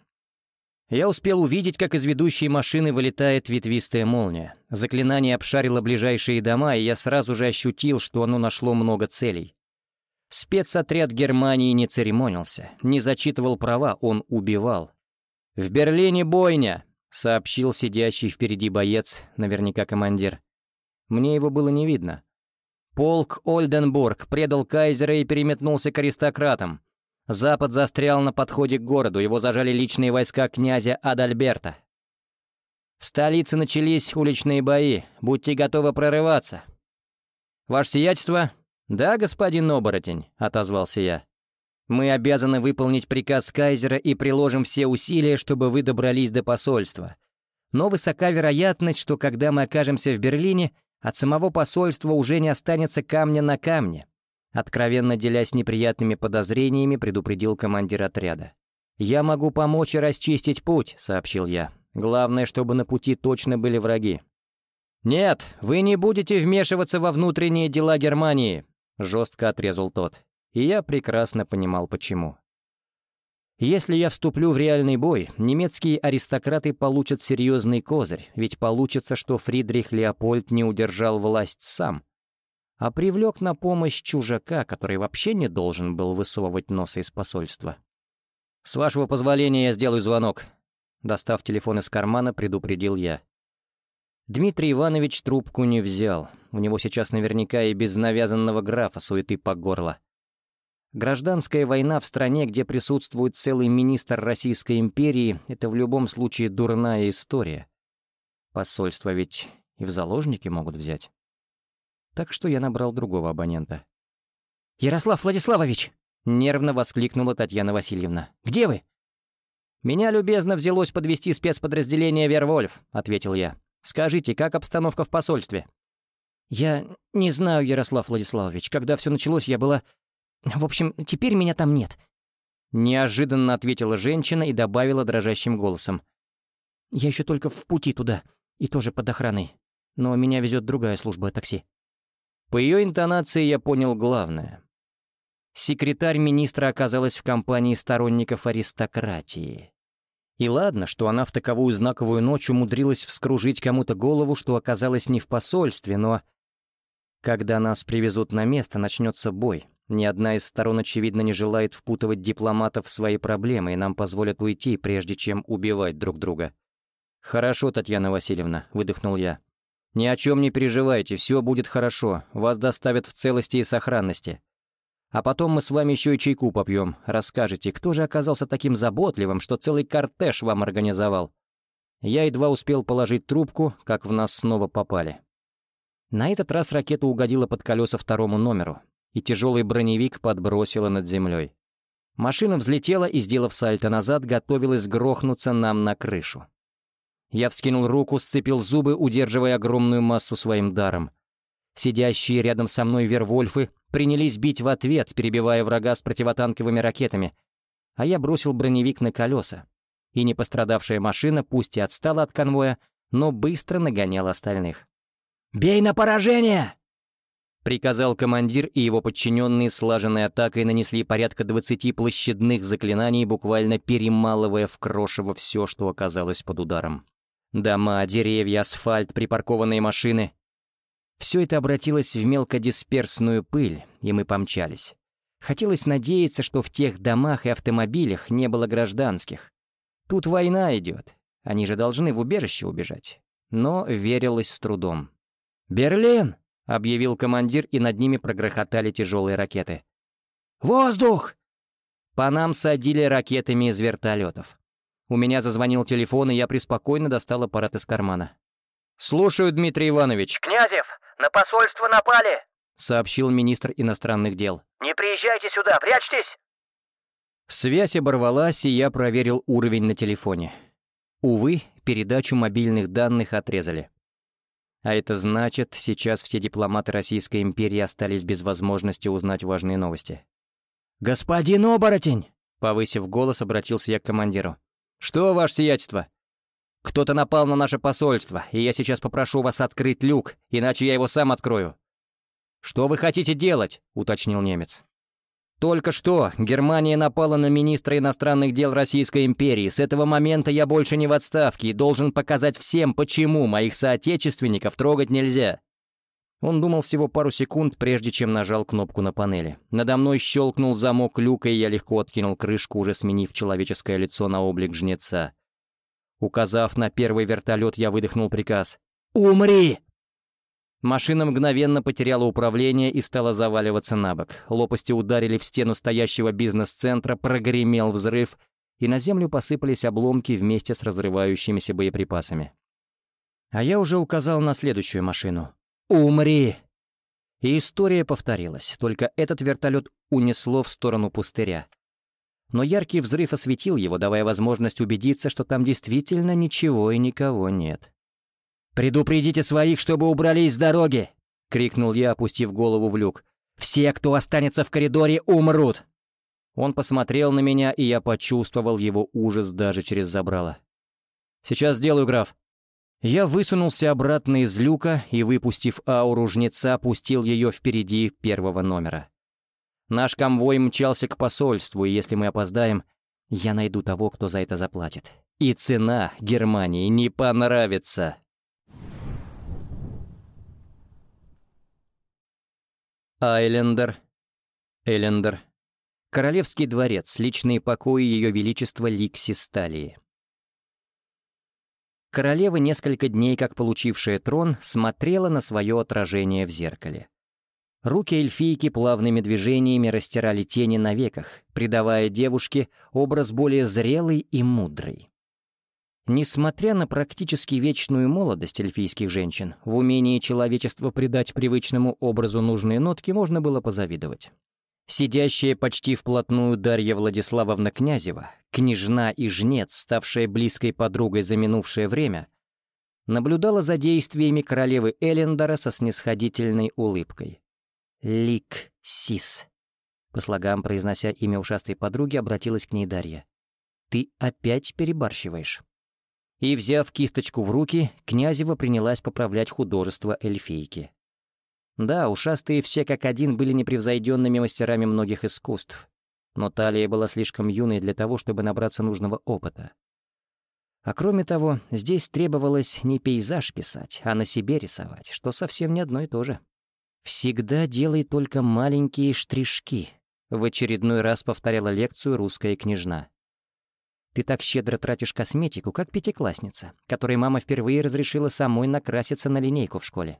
Я успел увидеть, как из ведущей машины вылетает ветвистая молния. Заклинание обшарило ближайшие дома, и я сразу же ощутил, что оно нашло много целей. Спецотряд Германии не церемонился, не зачитывал права, он убивал. «В Берлине бойня!» — сообщил сидящий впереди боец, наверняка командир. Мне его было не видно. Полк Ольденбург предал кайзера и переметнулся к аристократам. Запад застрял на подходе к городу, его зажали личные войска князя Адальберта. В столице начались уличные бои, будьте готовы прорываться. «Ваше сиятельство?» «Да, господин оборотень», — отозвался я. «Мы обязаны выполнить приказ кайзера и приложим все усилия, чтобы вы добрались до посольства. Но высока вероятность, что когда мы окажемся в Берлине, от самого посольства уже не останется камня на камне», откровенно делясь неприятными подозрениями, предупредил командир отряда. «Я могу помочь и расчистить путь», — сообщил я. «Главное, чтобы на пути точно были враги». «Нет, вы не будете вмешиваться во внутренние дела Германии», — жестко отрезал тот. И я прекрасно понимал, почему. Если я вступлю в реальный бой, немецкие аристократы получат серьезный козырь, ведь получится, что Фридрих Леопольд не удержал власть сам, а привлек на помощь чужака, который вообще не должен был высовывать носа из посольства. «С вашего позволения я сделаю звонок», — достав телефон из кармана, предупредил я. Дмитрий Иванович трубку не взял, у него сейчас наверняка и без навязанного графа суеты по горло. Гражданская война в стране, где присутствует целый министр Российской империи, это в любом случае дурная история. Посольство ведь и в заложники могут взять. Так что я набрал другого абонента. «Ярослав Владиславович!» — нервно воскликнула Татьяна Васильевна. «Где вы?» «Меня любезно взялось подвести спецподразделение «Вервольф», — ответил я. «Скажите, как обстановка в посольстве?» «Я не знаю, Ярослав Владиславович. Когда все началось, я была... В общем, теперь меня там нет». Неожиданно ответила женщина и добавила дрожащим голосом. «Я еще только в пути туда, и тоже под охраной. Но меня везет другая служба такси». По ее интонации я понял главное. Секретарь министра оказалась в компании сторонников аристократии. И ладно, что она в таковую знаковую ночь умудрилась вскружить кому-то голову, что оказалось не в посольстве, но... Когда нас привезут на место, начнется бой. Ни одна из сторон, очевидно, не желает впутывать дипломатов в свои проблемы, и нам позволят уйти, прежде чем убивать друг друга. «Хорошо, Татьяна Васильевна», — выдохнул я. «Ни о чем не переживайте, все будет хорошо, вас доставят в целости и сохранности. А потом мы с вами еще и чайку попьем, расскажете, кто же оказался таким заботливым, что целый кортеж вам организовал». Я едва успел положить трубку, как в нас снова попали. На этот раз ракета угодила под колеса второму номеру, и тяжелый броневик подбросило над землей. Машина взлетела и, сделав сальто назад, готовилась грохнуться нам на крышу. Я вскинул руку, сцепил зубы, удерживая огромную массу своим даром. Сидящие рядом со мной вервольфы принялись бить в ответ, перебивая врага с противотанковыми ракетами, а я бросил броневик на колеса, и не пострадавшая машина, пусть и отстала от конвоя, но быстро нагоняла остальных. «Бей на поражение!» — приказал командир, и его подчиненные слаженной атакой нанесли порядка двадцати площадных заклинаний, буквально перемалывая в крошево все, что оказалось под ударом. Дома, деревья, асфальт, припаркованные машины. Все это обратилось в мелкодисперсную пыль, и мы помчались. Хотелось надеяться, что в тех домах и автомобилях не было гражданских. Тут война идет, они же должны в убежище убежать. Но верилось с трудом. «Берлин!» — объявил командир, и над ними прогрохотали тяжелые ракеты. «Воздух!» По нам садили ракетами из вертолетов. У меня зазвонил телефон, и я преспокойно достал аппарат из кармана. «Слушаю, Дмитрий Иванович». «Князев, на посольство напали!» — сообщил министр иностранных дел. «Не приезжайте сюда, прячьтесь!» Связь оборвалась, и я проверил уровень на телефоне. Увы, передачу мобильных данных отрезали. А это значит, сейчас все дипломаты Российской империи остались без возможности узнать важные новости. «Господин оборотень!» — повысив голос, обратился я к командиру. «Что, ваше сиятельство? Кто-то напал на наше посольство, и я сейчас попрошу вас открыть люк, иначе я его сам открою». «Что вы хотите делать?» — уточнил немец. «Только что Германия напала на министра иностранных дел Российской империи. С этого момента я больше не в отставке и должен показать всем, почему моих соотечественников трогать нельзя». Он думал всего пару секунд, прежде чем нажал кнопку на панели. Надо мной щелкнул замок люка, и я легко откинул крышку, уже сменив человеческое лицо на облик жнеца. Указав на первый вертолет, я выдохнул приказ: «Умри!» Машина мгновенно потеряла управление и стала заваливаться на бок. Лопасти ударили в стену стоящего бизнес-центра, прогремел взрыв, и на землю посыпались обломки вместе с разрывающимися боеприпасами. А я уже указал на следующую машину. «Умри!» И история повторилась, только этот вертолет унесло в сторону пустыря. Но яркий взрыв осветил его, давая возможность убедиться, что там действительно ничего и никого нет. «Предупредите своих, чтобы убрались с дороги!» — крикнул я, опустив голову в люк. «Все, кто останется в коридоре, умрут!» Он посмотрел на меня, и я почувствовал его ужас даже через забрало. «Сейчас сделаю, граф». Я высунулся обратно из люка и, выпустив ауру жнеца, пустил ее впереди первого номера. Наш конвой мчался к посольству, и если мы опоздаем, я найду того, кто за это заплатит. И цена Германии не понравится. Айлендер. Элендер. Королевский дворец, личные покои Ее Величества Ликси Сталии. Королева, несколько дней как получившая трон, смотрела на свое отражение в зеркале. Руки эльфийки плавными движениями растирали тени на веках, придавая девушке образ более зрелый и мудрый. Несмотря на практически вечную молодость эльфийских женщин, в умении человечества придать привычному образу нужные нотки можно было позавидовать. Сидящая почти вплотную Дарья Владиславовна Князева, княжна и жнец, ставшая близкой подругой за минувшее время, наблюдала за действиями королевы Элендера со снисходительной улыбкой. «Лик-сис», по слогам произнося имя ушастой подруги, обратилась к ней Дарья. «Ты опять перебарщиваешь». И, взяв кисточку в руки, Князева принялась поправлять художество эльфийки. Да, ушастые все как один были непревзойденными мастерами многих искусств, но Талия была слишком юной для того, чтобы набраться нужного опыта. А кроме того, здесь требовалось не пейзаж писать, а на себе рисовать, что совсем не одно и то же. «Всегда делай только маленькие штришки», — в очередной раз повторяла лекцию русская княжна. «Ты так щедро тратишь косметику, как пятиклассница, которой мама впервые разрешила самой накраситься на линейку в школе».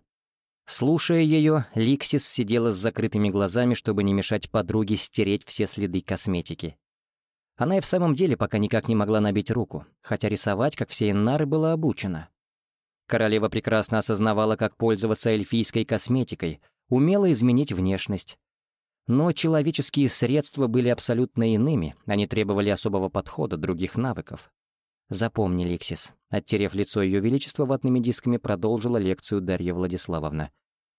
Слушая ее, Ликсис сидела с закрытыми глазами, чтобы не мешать подруге стереть все следы косметики. Она и в самом деле пока никак не могла набить руку, хотя рисовать, как все иннары, была обучена. Королева прекрасно осознавала, как пользоваться эльфийской косметикой, умела изменить внешность. Но человеческие средства были абсолютно иными, они требовали особого подхода, других навыков. «Запомни, Ликсис», — оттерев лицо Ее Величества ватными дисками, продолжила лекцию Дарья Владиславовна.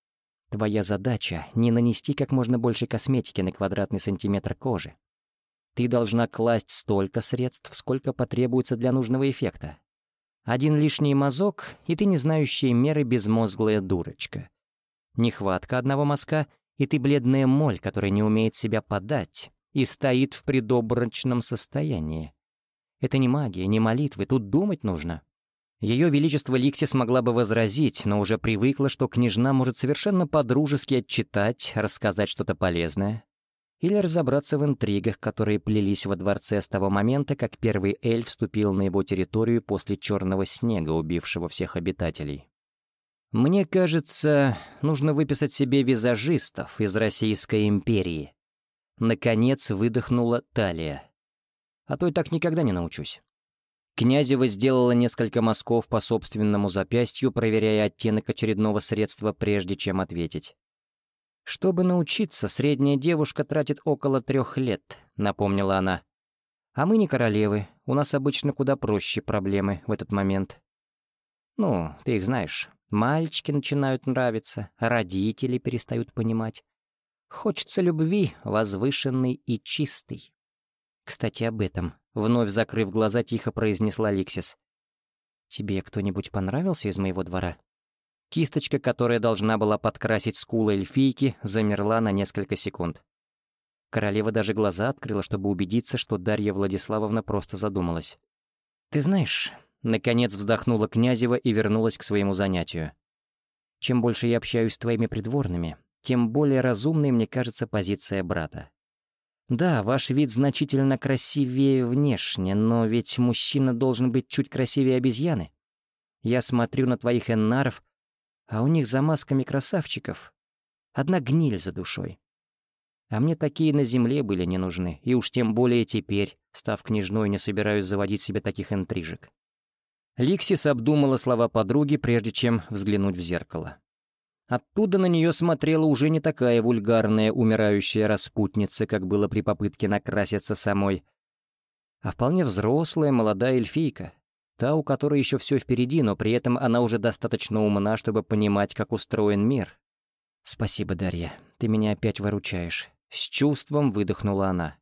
«Твоя задача — не нанести как можно больше косметики на квадратный сантиметр кожи. Ты должна класть столько средств, сколько потребуется для нужного эффекта. Один лишний мазок, и ты не знающая меры безмозглая дурочка. Нехватка одного мазка, и ты бледная моль, которая не умеет себя подать и стоит в предобморочном состоянии. Это не магия, не молитвы, тут думать нужно». Ее Величество Ликсис могла бы возразить, но уже привыкла, что княжна может совершенно по-дружески отчитать, рассказать что-то полезное или разобраться в интригах, которые плелись во дворце с того момента, как первый эльф вступил на его территорию после черного снега, убившего всех обитателей. «Мне кажется, нужно выписать себе визажистов из Российской империи». Наконец выдохнула Талия. «А то и так никогда не научусь». Князева сделала несколько мазков по собственному запястью, проверяя оттенок очередного средства, прежде чем ответить. «Чтобы научиться, средняя девушка тратит около трех лет», — напомнила она. «А мы не королевы, у нас обычно куда проще проблемы в этот момент. Ну, ты их знаешь, мальчики начинают нравиться, родители перестают понимать. Хочется любви, возвышенной и чистой. Кстати, об этом», — вновь закрыв глаза, тихо произнесла Ликсис. «Тебе кто-нибудь понравился из моего двора?» Кисточка, которая должна была подкрасить скулы эльфийки, замерла на несколько секунд. Королева даже глаза открыла, чтобы убедиться, что Дарья Владиславовна просто задумалась. «Ты знаешь...» — наконец вздохнула Князева и вернулась к своему занятию. Чем больше я общаюсь с твоими придворными, тем более разумной мне кажется позиция брата. Да, ваш вид значительно красивее внешне, но ведь мужчина должен быть чуть красивее обезьяны. Я смотрю на твоих эннаров, а у них за масками красавчиков одна гниль за душой. А мне такие на земле были не нужны, и уж тем более теперь, став княжной, не собираюсь заводить себе таких интрижек. Ликсис обдумала слова подруги, прежде чем взглянуть в зеркало. Оттуда на нее смотрела уже не такая вульгарная умирающая распутница, как было при попытке накраситься самой, а вполне взрослая молодая эльфийка, та, у которой еще все впереди, но при этом она уже достаточно умна, чтобы понимать, как устроен мир. «Спасибо, Дарья, ты меня опять выручаешь», — с чувством выдохнула она.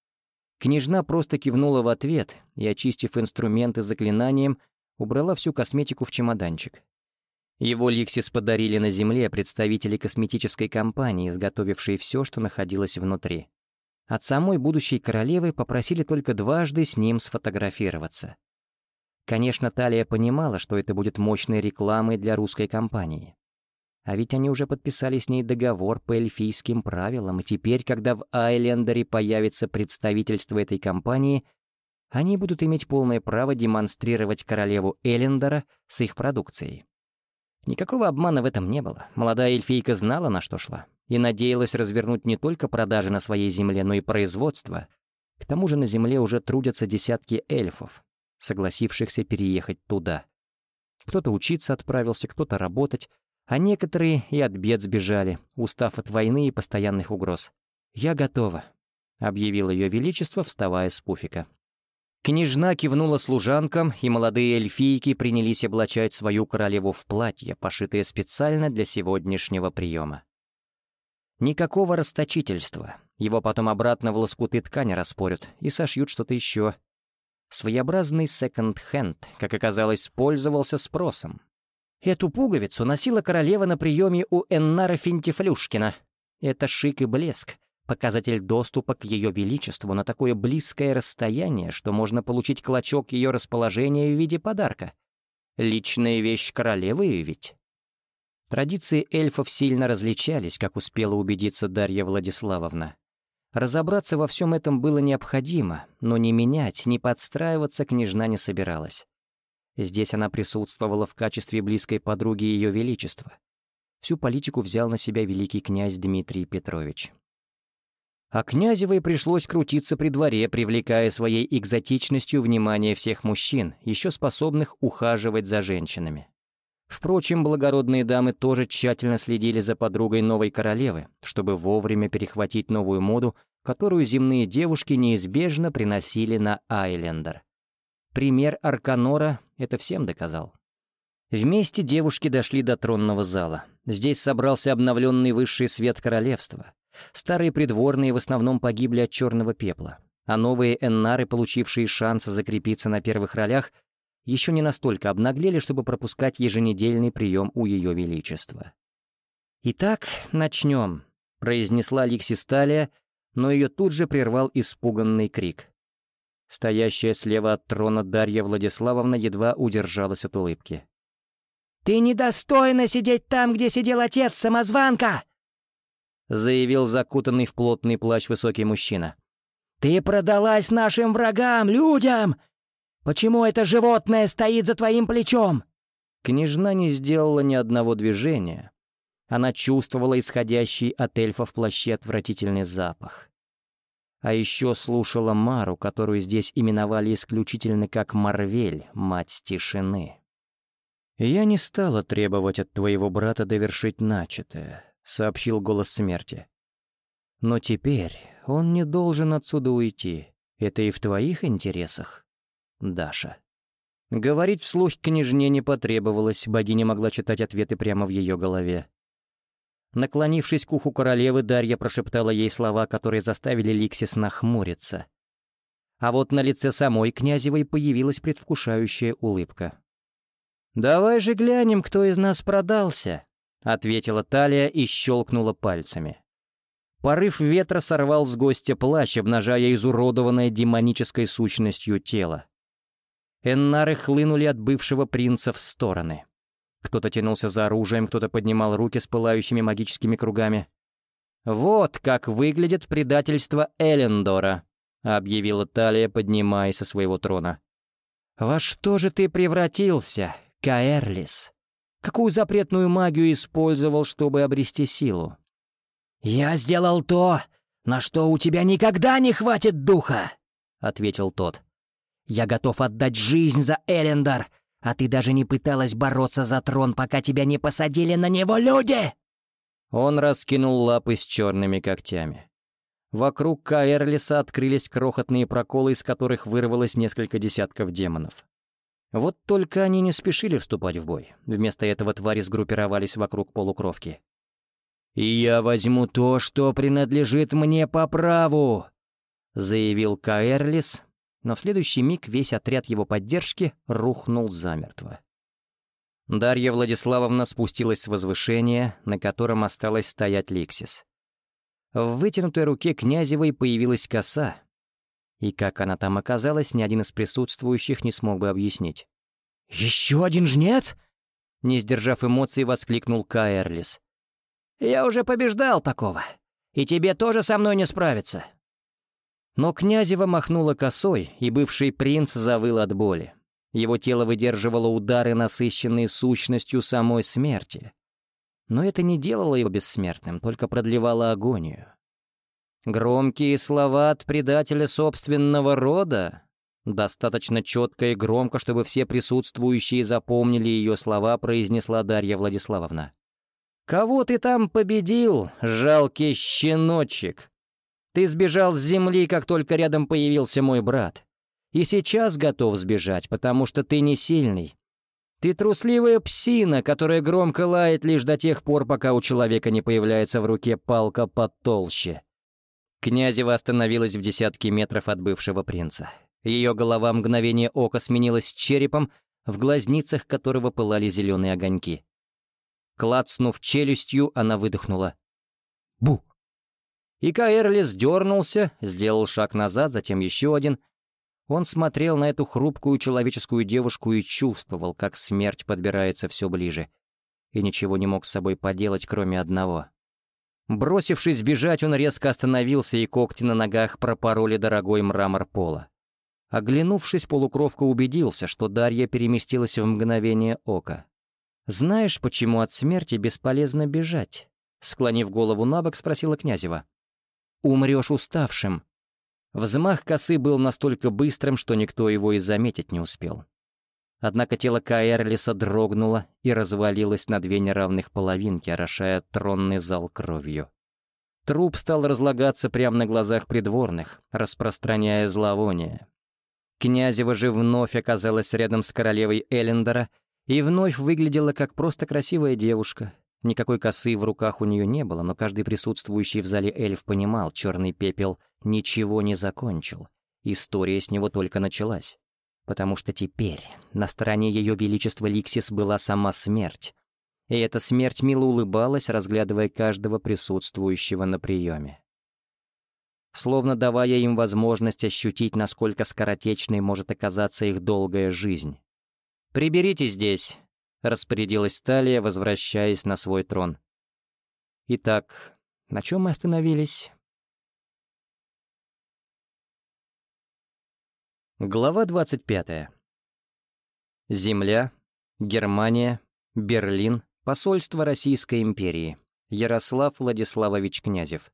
Княжна просто кивнула в ответ и, очистив инструменты заклинанием, убрала всю косметику в чемоданчик. Его Ликсис подарили на земле представители косметической компании, изготовившей все, что находилось внутри. От самой будущей королевы попросили только дважды с ним сфотографироваться. Конечно, Талия понимала, что это будет мощной рекламой для русской компании. А ведь они уже подписали с ней договор по эльфийским правилам, и теперь, когда в Айлендере появится представительство этой компании, они будут иметь полное право демонстрировать королеву Эллендера с их продукцией. Никакого обмана в этом не было. Молодая эльфийка знала, на что шла, и надеялась развернуть не только продажи на своей земле, но и производство. К тому же на земле уже трудятся десятки эльфов, согласившихся переехать туда. Кто-то учиться отправился, кто-то работать, а некоторые и от бед сбежали, устав от войны и постоянных угроз. «Я готова», — объявил ее величество, вставая с пуфика. Княжна кивнула служанкам, и молодые эльфийки принялись облачать свою королеву в платье, пошитое специально для сегодняшнего приема. Никакого расточительства, его потом обратно в лоскуты ткани распорят и сошьют что-то еще. Своеобразный секонд-хенд, как оказалось, пользовался спросом. Эту пуговицу носила королева на приеме у Эннара Финтифлюшкина. Это шик и блеск, показатель доступа к ее величеству на такое близкое расстояние, что можно получить клочок ее расположения в виде подарка. Личная вещь королевы ведь. Традиции эльфов сильно различались, как успела убедиться Дарья Владиславовна. Разобраться во всем этом было необходимо, но не менять, не подстраиваться княжна не собиралась. Здесь она присутствовала в качестве близкой подруги ее величества. Всю политику взял на себя великий князь Дмитрий Петрович. А Князевой пришлось крутиться при дворе, привлекая своей экзотичностью внимание всех мужчин, еще способных ухаживать за женщинами. Впрочем, благородные дамы тоже тщательно следили за подругой новой королевы, чтобы вовремя перехватить новую моду, которую земные девушки неизбежно приносили на Айлендер. Пример Арканора это всем доказал. Вместе девушки дошли до тронного зала. Здесь собрался обновленный высший свет королевства. Старые придворные в основном погибли от черного пепла, а новые эннары, получившие шанс закрепиться на первых ролях, еще не настолько обнаглели, чтобы пропускать еженедельный прием у ее величества. «Итак, начнем», — произнесла Ликсис Талия, но ее тут же прервал испуганный крик. Стоящая слева от трона Дарья Владиславовна едва удержалась от улыбки. «Ты недостойна сидеть там, где сидел отец, самозванка!» заявил закутанный в плотный плащ высокий мужчина. «Ты продалась нашим врагам, людям! Почему это животное стоит за твоим плечом?» Княжна не сделала ни одного движения. Она чувствовала исходящий от эльфа в плаще отвратительный запах. А еще слушала Мару, которую здесь именовали исключительно как Марвель, мать тишины. «Я не стала требовать от твоего брата довершить начатое», — сообщил голос смерти. «Но теперь он не должен отсюда уйти. Это и в твоих интересах, Даша». Говорить вслух княжне не потребовалось, богиня могла читать ответы прямо в ее голове. Наклонившись к уху королевы, Дарья прошептала ей слова, которые заставили Ликсис нахмуриться. А вот на лице самой Князевой появилась предвкушающая улыбка. «Давай же глянем, кто из нас продался», — ответила Талия и щелкнула пальцами. Порыв ветра сорвал с гостя плащ, обнажая изуродованное демонической сущностью тело. Эннары хлынули от бывшего принца в стороны. Кто-то тянулся за оружием, кто-то поднимал руки с пылающими магическими кругами. «Вот как выглядит предательство Элендора», — объявила Талия, поднимаясь со своего трона. «Во что же ты превратился, Каэрлис? Какую запретную магию использовал, чтобы обрести силу?» «Я сделал то, на что у тебя никогда не хватит духа», — ответил тот. «Я готов отдать жизнь за Элендор, а ты даже не пыталась бороться за трон, пока тебя не посадили на него люди!» Он раскинул лапы с черными когтями. Вокруг Каэрлиса открылись крохотные проколы, из которых вырвалось несколько десятков демонов. Вот только они не спешили вступать в бой. Вместо этого твари сгруппировались вокруг полукровки. «И я возьму то, что принадлежит мне по праву», — заявил Каэрлис, но в следующий миг весь отряд его поддержки рухнул замертво. Дарья Владиславовна спустилась с возвышения, на котором осталась стоять Ликсис. В вытянутой руке Князевой появилась коса, и как она там оказалась, ни один из присутствующих не смог бы объяснить. «Еще один жнец?» — не сдержав эмоций, воскликнул Каэрлис. «Я уже побеждал такого, и тебе тоже со мной не справиться». Но Князева махнула косой, и бывший принц завыл от боли. Его тело выдерживало удары, насыщенные сущностью самой смерти. Но это не делало его бессмертным, только продлевало агонию. Громкие слова от предателя собственного рода? Достаточно четко и громко, чтобы все присутствующие запомнили ее слова, произнесла Дарья Владиславовна. «Кого ты там победил, жалкий щеночек? Ты сбежал с земли, как только рядом появился мой брат. И сейчас готов сбежать, потому что ты не сильный. Ты трусливая псина, которая громко лает лишь до тех пор, пока у человека не появляется в руке палка потолще». Князева остановилась в десятке метров от бывшего принца. Ее голова мгновение ока сменилась черепом, в глазницах которого пылали зеленые огоньки. Клацнув челюстью, она выдохнула. «Бу!» И Каэрлис дернулся, сделал шаг назад, затем еще один. Он смотрел на эту хрупкую человеческую девушку и чувствовал, как смерть подбирается все ближе. И ничего не мог с собой поделать, кроме одного. Бросившись бежать, он резко остановился, и когти на ногах пропороли дорогой мрамор пола. Оглянувшись, полукровка убедился, что Дарья переместилась в мгновение ока. «Знаешь, почему от смерти бесполезно бежать?» Склонив голову набок, спросила Князева. «Умрешь уставшим». Взмах косы был настолько быстрым, что никто его и заметить не успел. Однако тело Каэрлиса дрогнуло и развалилось на две неравных половинки, орошая тронный зал кровью. Труп стал разлагаться прямо на глазах придворных, распространяя зловоние. Князева же вновь оказалась рядом с королевой Элендора и вновь выглядела как просто красивая девушка. Никакой косы в руках у нее не было, но каждый присутствующий в зале эльф понимал, черный пепел ничего не закончил. История с него только началась. Потому что теперь на стороне ее величества Ликсис была сама смерть. И эта смерть мило улыбалась, разглядывая каждого присутствующего на приеме. Словно давая им возможность ощутить, насколько скоротечной может оказаться их долгая жизнь. «Приберите здесь», — распорядилась Талия, возвращаясь на свой трон. «Итак, на чем мы остановились?» Глава двадцать пятая. Земля, Германия, Берлин, посольство Российской империи. Ярослав Владиславович Князев.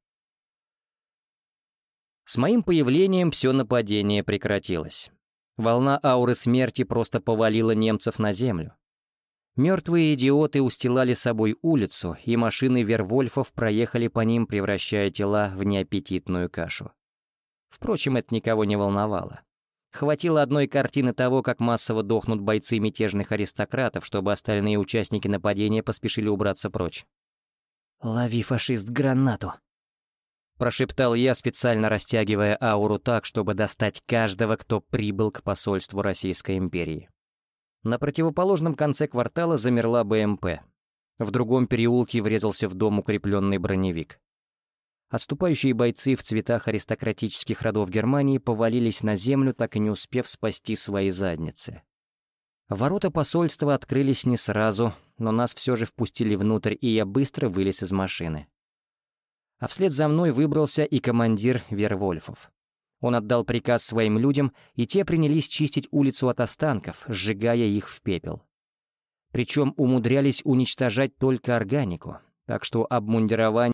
С моим появлением все нападение прекратилось. Волна ауры смерти просто повалила немцев на землю. Мертвые идиоты устилали собой улицу, и машины вервольфов проехали по ним, превращая тела в неаппетитную кашу. Впрочем, это никого не волновало. Хватило одной картины того, как массово дохнут бойцы мятежных аристократов, чтобы остальные участники нападения поспешили убраться прочь. «Лови, фашист, гранату!» Прошептал я, специально растягивая ауру так, чтобы достать каждого, кто прибыл к посольству Российской империи. На противоположном конце квартала замерла БМП. В другом переулке врезался в дом укрепленный броневик. Отступающие бойцы в цветах аристократических родов Германии повалились на землю, так и не успев спасти свои задницы. Ворота посольства открылись не сразу, но нас все же впустили внутрь, и я быстро вылез из машины. А вслед за мной выбрался и командир Вервольфов. Он отдал приказ своим людям, и те принялись чистить улицу от останков, сжигая их в пепел. Причем умудрялись уничтожать только органику, так что обмундирование